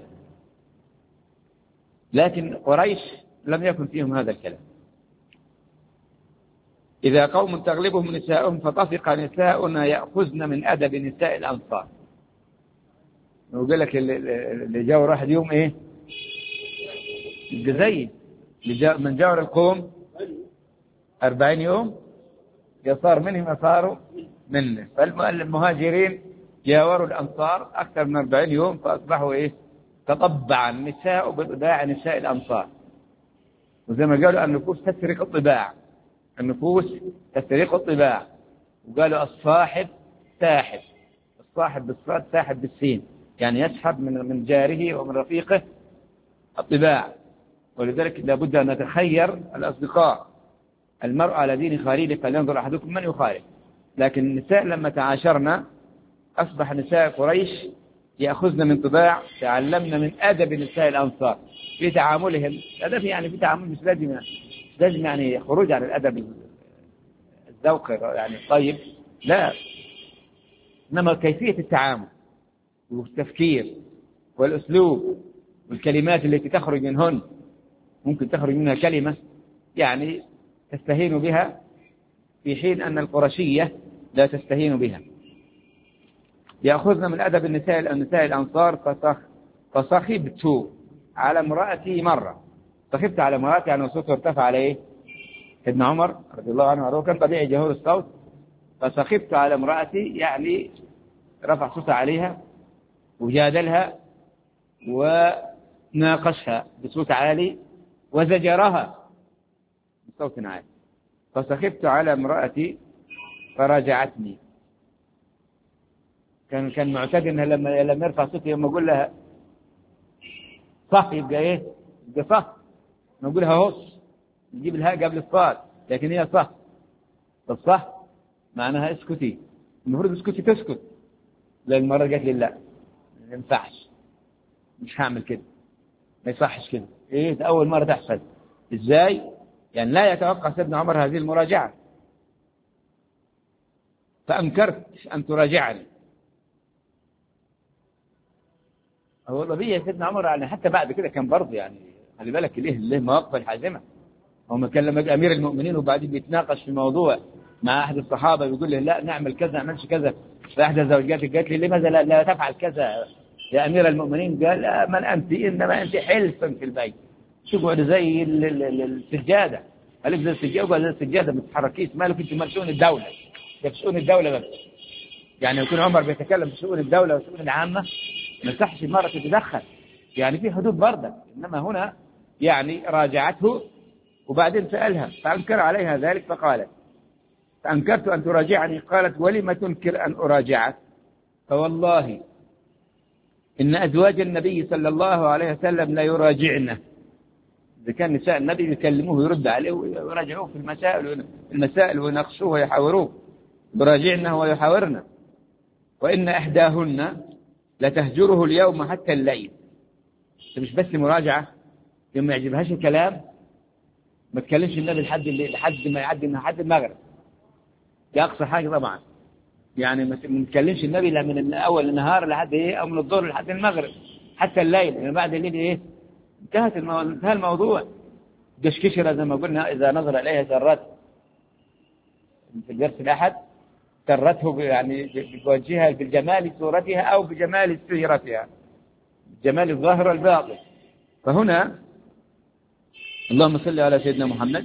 لكن قريش لم يكن فيهم هذا الكلام. إذا قوم تغلبهم نساؤهم فطفق نساؤنا يأخذن من أدب نساء الأنصار. يقول لك اللي جاور واحد يوم الجزي من جاور القوم 40 يوم يصار منهم يصاروا منه. فالمهاجرين جاوروا الأنصار أكثر من 40 يوم، فأصبحوا تطبع النساء بطباع نساء الأنصار. وزي ما قالوا النفوس تسرق الطباع، النفوس تسرق الطباع. وقالوا الصاحب ساحب، الصاحب بالصاد ساحب بالسين، يعني يسحب من جاره ومن رفيقه الطباع. ولذلك لابد أن نتخير الأصدقاء. المرء على دين خليله فلينظر أحدكم من يخالف. لكن النساء لما تعاشرنا أصبح نساء قريش يأخذن من طباع، تعلمنا من أدب نساء الأنصار في تعاملهم. الأدب يعني في تعامل مش لازم يعني خروج عن الأدب الذوق يعني طيب، لا، إنما كيفية التعامل والتفكير والأسلوب والكلمات التي تخرج منهن. ممكن تخرج منها كلمة يعني تستهين بها في حين أن القرشية لا تستهين بها. يأخذنا من أدب النساء الأنصار. فصخبت على امرأتي مرة. صخبت على امرأتي يعني صوته ارتفع على إيه؟ ابن عمر رضي الله عنه وارضاه كان طبيعي جهور الصوت. فصخبت على امرأتي يعني رفع صوته عليها وجادلها وناقشها بصوت عالي وزجرها بصوت عالي. فصخبت على امرأتي فراجعتني. كان معتاد انها لما يرفع صوته لما اقول لها صح يبقى ايه؟ يبقى صح. نقول لها هص نجيب الهاء قبل الصاد، لكن هي صح. طب صح معناها اسكتي، المفروض اسكتي تسكت. لا، المرة قالت لي لا ما ينفعش، مش هعمل كده، ما يصحش كده. ايه ده اول مرة تحصل؟ ازاي؟ يعني لا يتوقع سيدنا عمر هذه المراجعة. فأنكرت أن تراجعني. هو طبيعي سيدنا عمر يعني حتى بعد كده كان برضه يعني خلي بالك ليه مواقف الحازمة. هو ما كان لما أمير المؤمنين وبعدين بيتناقش في موضوع مع أحد الصحابة بيقول له لا نعمل كذا نعملش كذا. فأحد زوجاتك قالت لي لماذا لا تفعل كذا يا أمير المؤمنين؟ قال لا من أنت إنما أنت حلف في البيت، تقعد زي السجادة. قالت زي السجادة وقال زي السجادة ما تتحركيش، مالك أنت مال شؤون الدولة؟ في شؤون الدولة بس. يعني يكون عمر بيتكلم في شؤون الدولة وشؤون العامة ما يصحش المرأة تتدخل، يعني في حدود برضه. إنما هنا يعني راجعته وبعدين سألها فأنكر عليها ذلك فقالت فأنكرت أن تراجعني. قالت ولم تنكر أن أراجعك؟ فوالله إن أزواج النبي صلى الله عليه وسلم لا يراجعنه. إذا كان نساء النبي يكلموه ويرد عليه ويراجعوه في المسائل ويناقشوه ويحاوروه، يراجعنه ويحاورنا. وإن إحداهن لتهجره اليوم حتى الليل. مش بس مراجعة، يوم ما يعجبهاش الكلام ما تكلمش النبي لحد ما يعدي من حد المغرب. دي أقصى حاجة طبعا. يعني ما تكلمش النبي لا من أول النهار لحد إيه، أو من الظهر لحد المغرب حتى الليل. يعني بعد الليل إيه انتهى الموضوع. دشكشرة زي ما قلنا إذا نظر إليها سرته في الدرس الأحد، سرته يعني بوجهها بالجمال صورتها أو بجمال سيرتها، جمال الظاهر والباطن. فهنا اللهم صل على سيدنا محمد.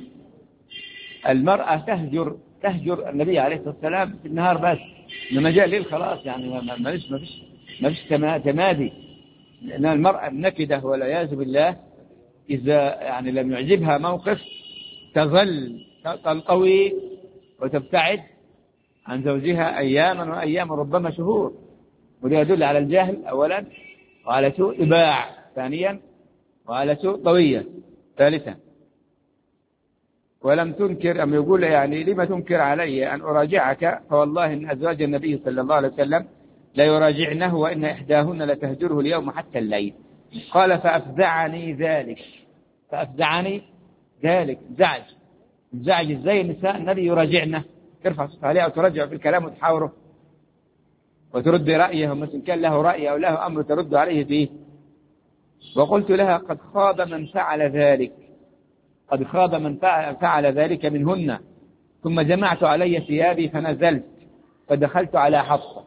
المرأة تهجر النبي عليه الصلاة والسلام في النهار بس، لما جاء الليل خلاص يعني ما فيش تمادي. لأن المرأة النكدة والعياذ بالله إذا يعني لم يعجبها موقف تظل تنطوي وتبتعد عن زوجها أياما وأياما ربما شهور. وده يدل على الجهل أولا، وعلى سوء طباع ثانيا، وعلى سوء طوية ثالثا. ولم تنكر أم يقول يعني لما تنكر علي أن أراجعك؟ فوالله إن أزواج النبي صلى الله عليه وسلم لا يراجعنه وإن إحداهن لتهجره اليوم حتى الليل. قال فأفزعني ذلك زعج ازاي النساء النبي يراجعنه، ترفع صوتها عليه أو ترجع في الكلام وتحاوره وترد رأيه، مثل كان له رأي أو له أمر ترد عليه فيه. وقلت لها قد خاب من فعل ذلك منهن. ثم جمعت علي ثيابي فنزلت فدخلت على حفصة.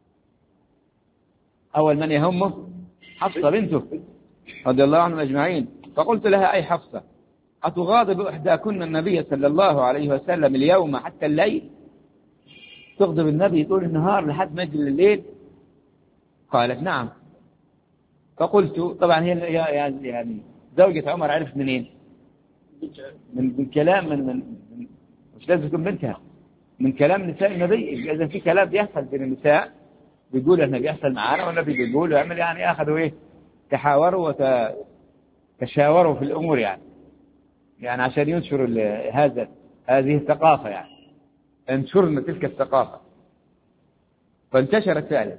أول من يهمه حفصة بنته رضي الله عنهم أجمعين. فقلت لها أي حفصة أتغاضب إحداكن النبي صلى الله عليه وسلم اليوم حتى الليل؟ تغضب النبي طول النهار لحد ما يجي الليل؟ قالت نعم. فقلت طبعا هي يعني زوجة عمر عرف منين؟ من كلام من مش لازم تكون بنتها، من كلام نساء النبي. إذا في كلام بيحصل بين النساء بيقولوا إنه بيحصل معانا، والنبي بيقول ويعمل، يعني أخذوا إيه، تحاوروا وتشاوروا في الأمور يعني عشان ينشروا هذه الثقافة، يعني انشرنا تلك الثقافة. فانتشرت فعلا.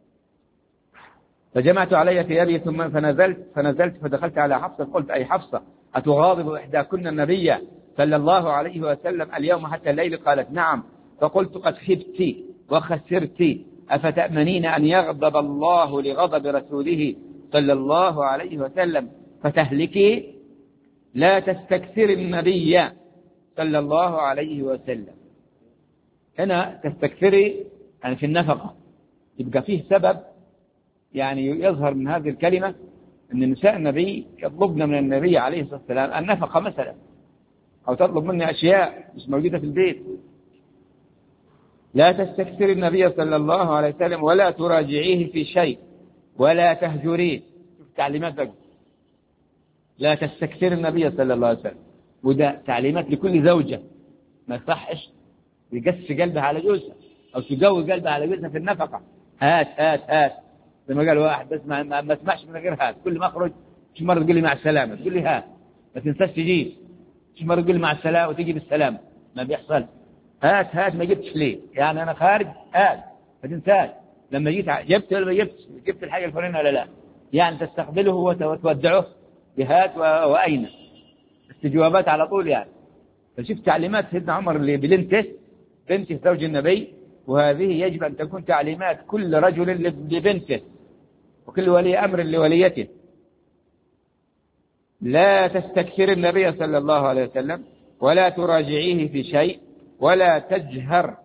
فجمعت علي ثيابي ثم فنزلت فدخلت على حفصة قلت: أي حفصة، أتغاضب إحداكن النبي صلى الله عليه وسلم اليوم حتى الليل؟ قالت: نعم. فقلت: قد خبت وخسرت، أفتأمنين أن يغضب الله لغضب رسوله صلى الله عليه وسلم فتهلكي؟ لا تستكثر النبي صلى الله عليه وسلم. هنا تستكثري يعني في النفقة، يبقى فيه سبب يعني يظهر من هذه الكلمة أن نساء النبي يطلبن من النبي عليه الصلاة والسلام النفقة مثلا، أو تطلب مني أشياء مش موجودة في البيت. لا تستكثر النبي صلى الله عليه وسلم ولا تراجعيه في شيء ولا تهجريه. شوف تعليمات بقى، لا تستكثر النبي صلى الله عليه وسلم، وده تعليمات لكل زوجة. ما يصحش يقسي قلبها على جوزها أو تقوي قلبها على جوزها في النفقة. هات هات هات زي ما قال واحد، بس ما اسمعش من غير هات. كل ما اخرج شو مرة تقول لي مع السلامة، تقول لي هات، ما تنساش تجيب. شو مرة تقول لي مع السلامة وتجي بالسلامة، ما بيحصل. هات هات، ما جبتش ليه؟ يعني أنا خارج هات، ما تنساش. لما جيت جبت ولا ما جبتش؟ جبت الحاجة الفلانية ولا لا؟ يعني تستقبله وتودعه بهات وأين، استجوابات على طول يعني. فشفت تعليمات سيدنا عمر لبنته، بنته زوج النبي، وهذه يجب أن تكون تعليمات كل رجل لبنته وكل ولي أمر لوليته. لا تستكثر النبي صلى الله عليه وسلم ولا تراجعيه في شيء ولا تجهر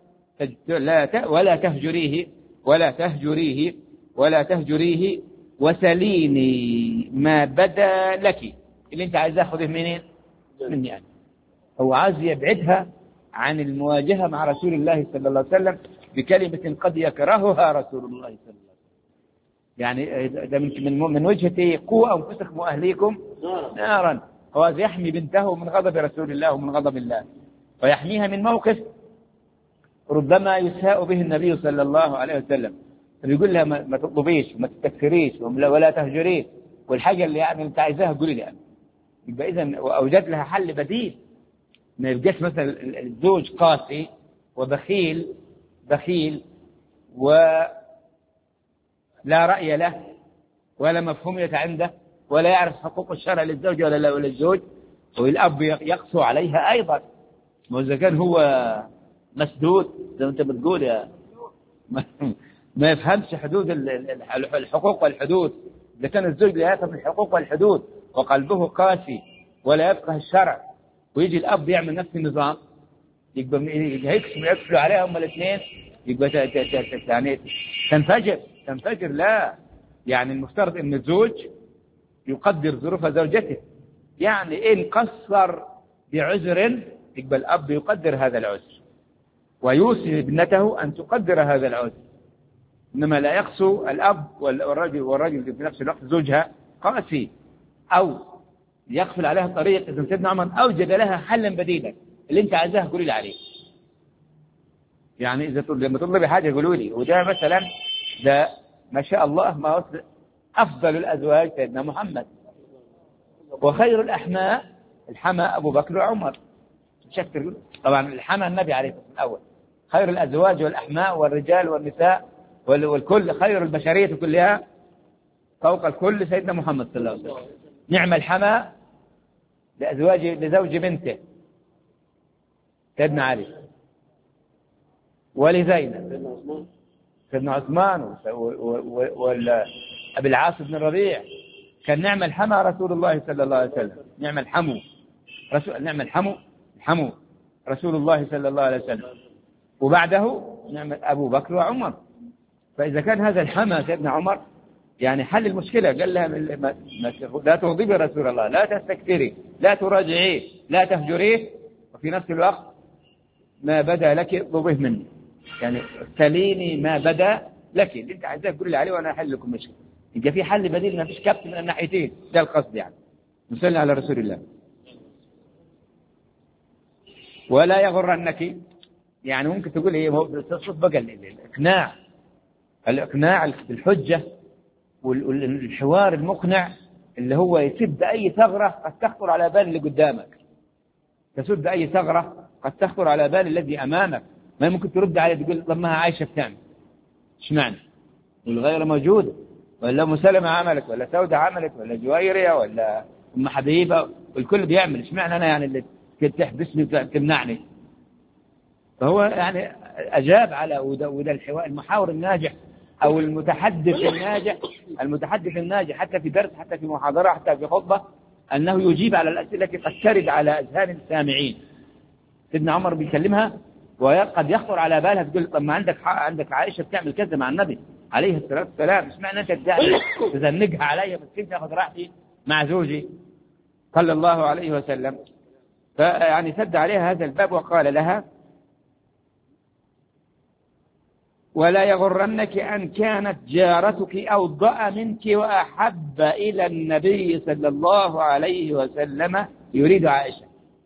ولا تهجريه وسليني ما بدا لك. اللي انت عايز اخذه منين؟ مني يعني. هو عايز يبعدها عن المواجهة مع رسول الله صلى الله عليه وسلم بكلمة قد يكرهها رسول الله صلى الله عليه وسلم. يعني ده من وجهة قوا أنفسكم وأهليكم نارا. هو يحمي بنته من غضب رسول الله ومن غضب الله، ويحميها من موقف ربما يساء به النبي صلى الله عليه وسلم. فبيقول لها ما تطلبيش وما تستكثريش ولا تهجريش، والحاجة اللي يعني انت عايزاها قولي لي. يبقى إذن أوجد لها حل بديل. ما يبقاش مثلا الزوج قاسي بخيل ولا رأي له ولا مفهومية عنده ولا يعرف حقوق الشرع للزوج ولا للزوج، والأب يقسو عليها أيضا. وإذا كان هو مسدود زي ما أنت بتقول يا ما يفهمش حدود الحقوق والحدود. إذا كان الزوج لا يفهم الحقوق والحدود وقلبه قاسي ولا يفقه الشرع، ويجي الأب يعمل نفس النظام، يبقى يكسلوا عليها هم الاثنين، يبقى يعني تنفجر. لا، يعني المفترض أن الزوج يقدر ظروف زوجته. يعني إن قصر بعذر يبقى الأب يقدر هذا العذر ويوصي ابنته أن تقدر هذا العذر. إنما لا يقسو الأب والرجل في نفس الوقت زوجها قاسي، أو يقفل عليها الطريق. إذا سيدنا عمر أوجد لها حلا بديلا، اللي أنت عايزاه قولي لي عليه. يعني إذا لما تطلبي حاجة قولوا لي. وده مثلا ده ما شاء الله ما وصل أفضل الأزواج سيدنا محمد، وخير الحمى أبو بكر وعمر. طبعا الحمى النبي عليه الصلاة والسلام الأول. خير الأزواج والأحماء والرجال والنساء والكل، خير البشرية كلها فوق الكل سيدنا محمد صلى الله عليه وسلم. نعم الحمى لزوج بنته سيدنا علي، ولزينب سيدنا عثمان وأبي العاص بن الربيع. كان نعم الحمى رسول الله صلى الله عليه وسلم، نعم الحمو رسول الله صلى الله عليه وسلم، وبعده نعم أبو بكر وعمر. فإذا كان هذا الحمى سيدنا عمر يعني حل المشكلة، قال لها لا تغضبي رسول الله، لا تستكثري، لا تراجعيه، لا تهجريه، وفي نفس الوقت ما بدا لك اطلبيه مني. يعني سليني ما بدا لك، اللي انت عايزاه تقول لي عليه وانا احل لكم مشكله. يبقى في حل بديل، ما فيش كبت من الناحيتين. ده القصد يعني. نصلي على رسول الله. ولا يغرنك، يعني ممكن تقول ايه تصف بقى الاقناع. الإقناع بالحجة والحوار المقنع اللي هو يسد أي ثغرة قد تخطر على بال اللي قدامك، تسد أي ثغرة قد تخطر على بال الذي أمامك. ما ممكن ترد عليه تقول طب ما عائشة بتعمل إيش معنى والغير موجود، ولا أم سلمة عملت، ولا سودة عملت، ولا جويرية، ولا أم حبيبة، والكل بيعمل إيش معنى أنا يعني اللي كنت تحبسني وتمنعني. فهو يعني أجاب على وده الحوار المحاور الناجح أو المتحدث الناجح حتى في درس، حتى في محاضرة، حتى في خطبة، أنه يجيب على الأسئلة التي قد ترد على أذهان السامعين. سيدنا عمر بيكلمها وقد يخطر على بالها تقول طب ما عندك عائشة بتعمل كذا مع النبي عليه الصلاة والسلام، مش معنى أنت تزنقها علي بس كنت أخذ راحتي مع زوجي صلى الله عليه وسلم. فيعني سد عليها هذا الباب وقال لها ولا يغرنك أن كانت جارتك أوضأ منك وأحب إلى النبي صلى الله عليه وسلم، يريد عائشة.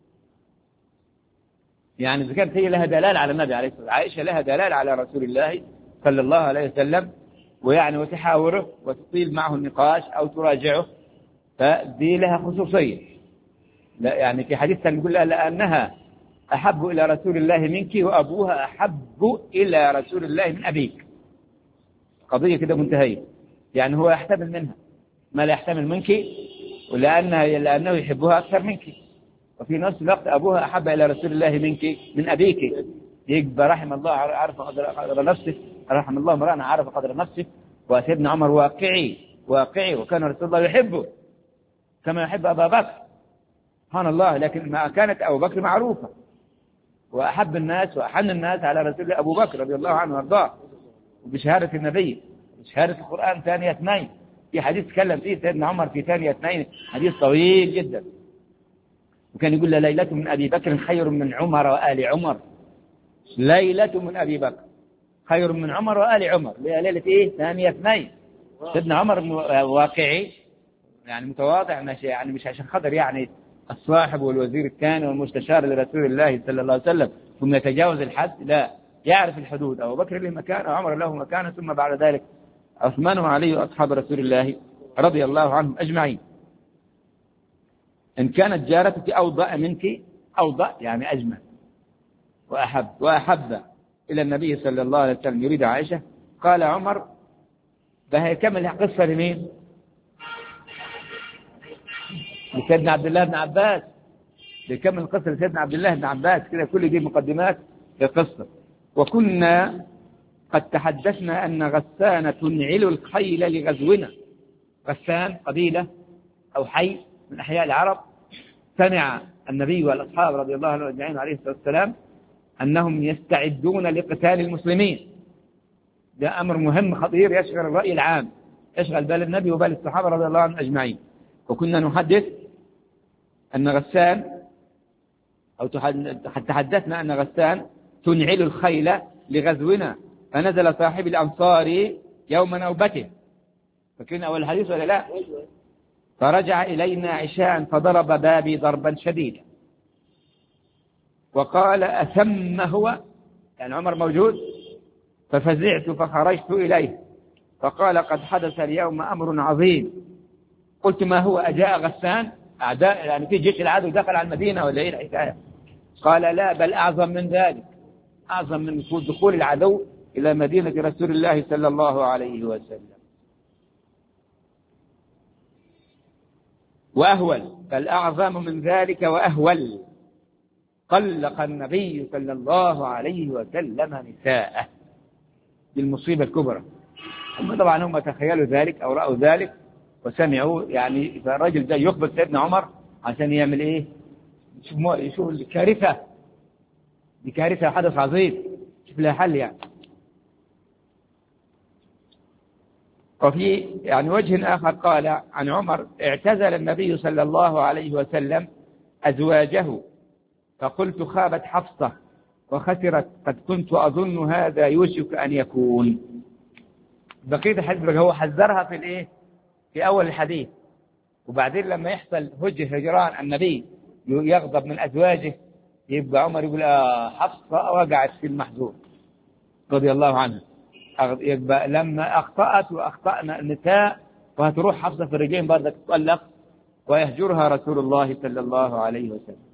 يعني إذا كانت هي لها دلالة على النبي عليه الصلاة والسلام، عائشة لها دلالة على رسول الله صلى الله عليه وسلم، ويعني وتحاوره وتطيل معه النقاش أو تراجعه، فدي لها خصوصية. لا يعني في حديث كان يقول لها لأنها أحب إلى رسول الله منك وأبوها أحب إلى رسول الله من أبيك. قضية كده منتهية، يعني هو يحتمل منها ما لا يحتمل منك، لأنه يحبها أكثر منك، وفي نفس الوقت أبوها أحب إلى رسول الله منك من أبيك. يبقى رحم الله عرف قدر نفسه، رحم الله امرأة عرف قدر نفسه. وسيدنا عمر واقعي، وكان رسول الله يحبه كما يحب أبا بكر سبحان الله، لكن ما كانت أبو بكر معروفة، وأحب الناس وأحن الناس على رسول الله أبو بكر رضي الله عنه وارضاه، وبشهادة النبي بشهادة القرآن ثانية اثنين. في حديث تكلم فيه سيدنا عمر في ثانية اثنين، حديث طويل جدا، وكان يقول له ليلة من أبي بكر خير من عمر وآل عمر. ليلة من أبي بكر خير من عمر وآل عمر، ليلة إيه؟ ثانية اثنين. سيدنا عمر واقعي يعني متواضع، يعني مش عشان خاطر يعني الصاحب والوزير الثاني والمستشار لرسول الله صلى الله عليه وسلم ثم يتجاوز الحد، لا، يعرف الحدود. أبو بكر له مكان، وعمر له مكان، ثم بعد ذلك عثمان وعلي وأصحاب رسول الله رضي الله عنهم أجمعين. إن كانت جارتك أوضأ منك، أوضأ يعني أجمل وأحب إلى النبي صلى الله عليه وسلم، يريد عائشة. قال عمر فهي كمل قصة لمين؟ لسيدنا عبد الله بن عباس، بيكمل القصة لسيدنا عبد الله بن عباس كده، كل دي مقدمات للقصة. وكنا قد تحدثنا أن غسان تنعل الخيل لغزونا. غسان قبيلة أو حي من أحياء العرب، سمع النبي والأصحاب رضي الله عنهم أجمعين عليه الصلاة والسلام أنهم يستعدون لقتال المسلمين. ده أمر مهم خطير يشغل الرأي العام، يشغل بال النبي وبال الصحابة رضي الله عنهم أجمعين. وكنا نحدث أن غسان أو تحدثنا أن غسان تنعل الخيل لغزونا، فنزل صاحب الأنصار يوم نوبته. فكرين أول حديث ولا لا؟ فرجع إلينا عشاء فضرب بابي ضربا شديدا وقال أثم هو؟ يعني عمر موجود. ففزعت فخرجت إليه فقال قد حدث اليوم أمر عظيم. قلت ما هو؟ أجاء غسان أعداء يعني في جيش العدو دخل على المدينة ولا إيه الحكاية؟ قال لا، بل أعظم من ذلك، أعظم من دخول العدو إلى مدينة رسول الله صلى الله عليه وسلم، وأهول، بل أعظم من ذلك وأهول. طلق النبي صلى الله عليه وسلم نساءه. بالمصيبة الكبرى. طبعا هم تخيلوا ذلك أو رأوا ذلك وسمعوا، يعني فالرجل ده يخبر سيدنا عمر عشان يعمل إيه؟ يشوف الكارثة، دي كارثة، حدث عظيم، شوف لها حل يعني. وفي يعني وجه آخر قال عن عمر اعتزل النبي صلى الله عليه وسلم أزواجه فقلت خابت حفصة وخسرت، قد كنت أظن هذا يوشك أن يكون. بقية الحديث هو حذرها في الإيه؟ في أول الحديث، وبعدين لما يحصل هجران النبي يغضب من أزواجه، يبقى عمر يقول حفصة وقعت في المحذور رضي الله عنها. يبقى لما أخطأت وأخطأنا النساء وهتروح حفصة في الرجين برضك تطلق ويهجرها رسول الله صلى الله عليه وسلم.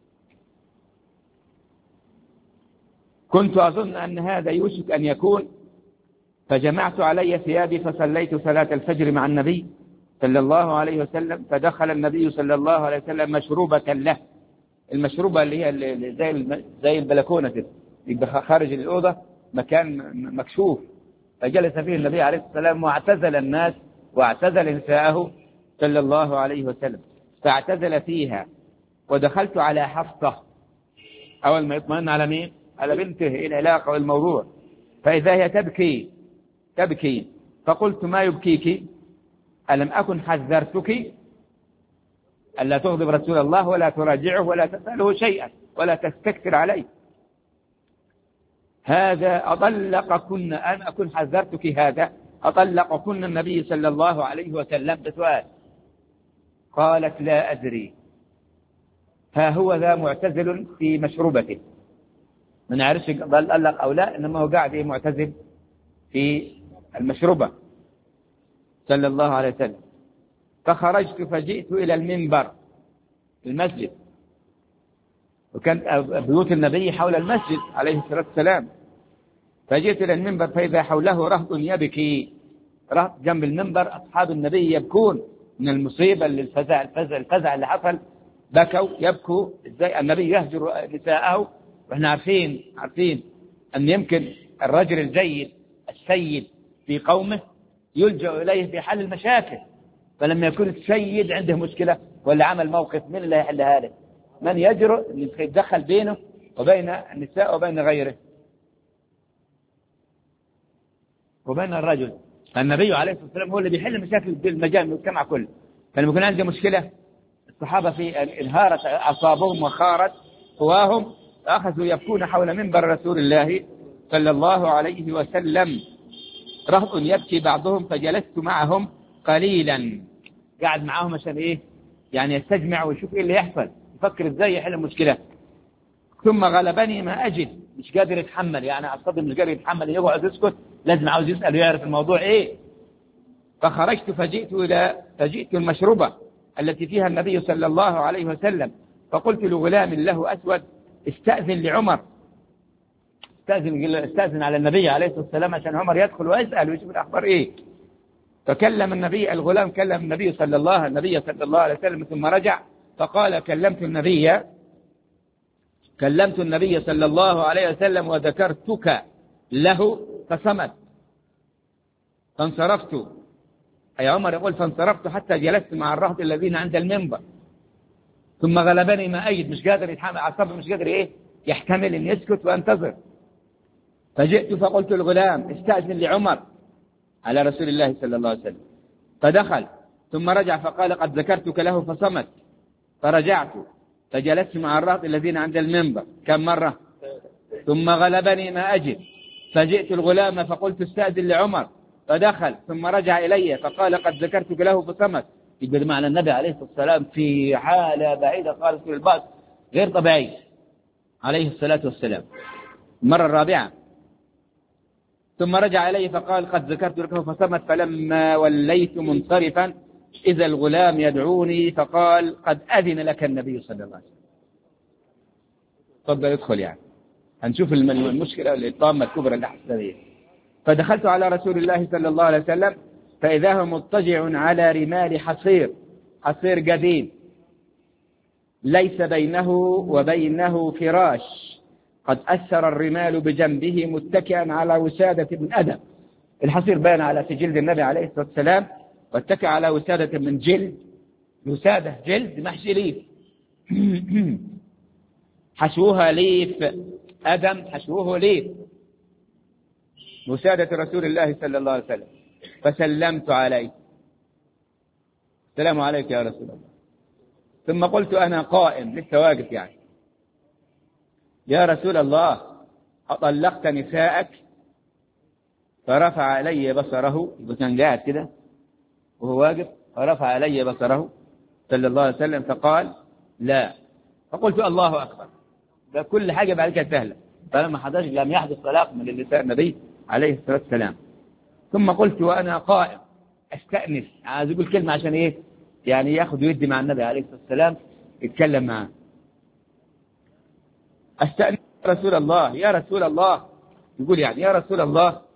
كنت أظن أن هذا يوشك أن يكون، فجمعت علي ثيابي فصليت صلاة الفجر مع النبي صلى الله عليه وسلم، فدخل النبي صلى الله عليه وسلم مشروبة له، المشروبة اللي هي زي البلكونة كده، يبقى خارج الأوضة مكان مكشوف، فجلس فيه النبي عليه الصلاة والسلام واعتزل الناس واعتزل نساءه صلى الله عليه وسلم، فاعتزل فيها. ودخلت على حفصة أول ما يطمئن على مين؟ على بنته، العلاقة والموضوع، فإذا هي تبكي، فقلت ما يبكيك؟ ألم أكن حذرتك ألا تغضب رسول الله ولا تراجعه ولا تسأله شيئا ولا تستكثر عليه؟ هذا أطلقكن، أن أكن حذرتك هذا أطلقكن النبي صلى الله عليه وسلم بسؤال؟ قالت لا أدري، ها هو ذا معتزل في مشروبته، ما نعرفش طلق أو لا، إنما هو قاعد معتزل في المشروبة صلى الله عليه وسلم. فخرجت فجئت إلى المنبر في المسجد، وكان بيوت النبي حول المسجد عليه الصلاة والسلام، فجئت إلى المنبر فإذا حوله رهط يبكي، رهط جنب المنبر أصحاب النبي يبكون من المصيبة، الفزع اللي حصل، بكوا يبكوا ازاي النبي يهجر نساءه. واحنا عارفين أن يمكن الرجل الجيد السيد في قومه يلجأ إليه في حل المشاكل، فلما يكون السيد عنده مشكلة ولا عمل موقف، من اللي يحلها له؟ من يجرؤ أن يتدخل بينه وبين النساء وبين غيره وبين الرجل؟ النبي عليه الصلاة والسلام هو اللي بيحل مشاكل المجال المجتمع كله. فلما يكون عنده مشكلة، الصحابة في انهارت أعصابهم وخارت قواهم، فأخذوا يبكون حول منبر رسول الله صلى الله عليه وسلم، رهط يبكي بعضهم، فجلست معهم قليلا، قاعد معهم عشان إيه؟ يعني يستجمع ويشوف إيه اللي يحصل، يفكر إزاي يحل المشكلة. ثم غلبني ما أجد، مش قادر يتحمل، يعني أعصابي مش قادر يتحمل، يقعد يسكت، لازم عاوز يسأل ويعرف الموضوع إيه. فخرجت فجئت المشروبة التي فيها النبي صلى الله عليه وسلم، فقلت لغلام له أسود استأذن لعمر، استأذن على النبي عليه الصلاة والسلام عشان عمر يدخل ويسأل ويشوف الأخبار إيه. فكلم الغلام كلم النبي صلى الله عليه وسلم، ثم رجع فقال كلمت النبي صلى الله عليه وسلم وذكرتك له فصمت، فانصرفت، أي عمر يقول فانصرفت حتى جلست مع الرهط الذين عند المنبر، ثم غلبني ما أجد، مش قادر يتحمل أعصابي، مش قادر إيه يحتمل أن يسكت وأنتظر. فجئت فقلت الغلام استأذن لعمر على رسول الله صلى الله عليه وسلم، فدخل ثم رجع فقال قد ذكرتك له فصمت، فرجعت فجلست مع الرهط الذين عند المنبر كم مرة، ثم غلبني ما أجد، فجئت الغلام فقلت استأذن لعمر، فدخل ثم رجع إلي فقال قد ذكرتك له فصمت. يقول معنى النبي عليه الصلاة والسلام في حالة بعيدة خالص من الباس، غير طبيعي عليه الصلاة والسلام. المرة الرابعة ثم رجع إلي فقال قد ذكرت لك فصمت، فلما وليت منصرفا إذا الغلام يدعوني فقال قد أذن لك النبي صلى الله عليه وسلم. تفضل ادخل، يعني هنشوف المشكلة الطامة الكبرى اللي حصلت به. فدخلت على رسول الله صلى الله عليه وسلم فإذا هو مضطجع على رمال حصير قديم ليس بينه وبينه فراش، قد أثر الرمال بجنبه متكئا على وسادة من أدم. الحصير بان على في جلد النبي عليه الصلاة والسلام، واتكى على وسادة من جلد، وسادة جلد محشي ليف حشوها ليف، أدم حشوه ليف، وسادة رسول الله صلى الله عليه وسلم. فسلمت عليه، السلام عليك يا رسول الله. ثم قلت أنا قائم لسه واقف، يعني يا رسول الله أطلقت نساءك؟ فرفع علي بصره، وكان قاعد كده وهو واقف، فرفع علي بصره صلى الله عليه وسلم فقال لا. فقلت الله أكبر، ده كل حاجة بعد كده سهلة، فلما حدث لم يحدث طلاق من اللسان النبي عليه الصلاة والسلام. ثم قلت وأنا قائم أستأنس، عايز يقول كلمة عشان إيه؟ يعني ياخذ ويدي مع النبي عليه الصلاة والسلام، يتكلم معه. أستأنس يا رسول الله، يا رسول الله، يقول يعني يا رسول الله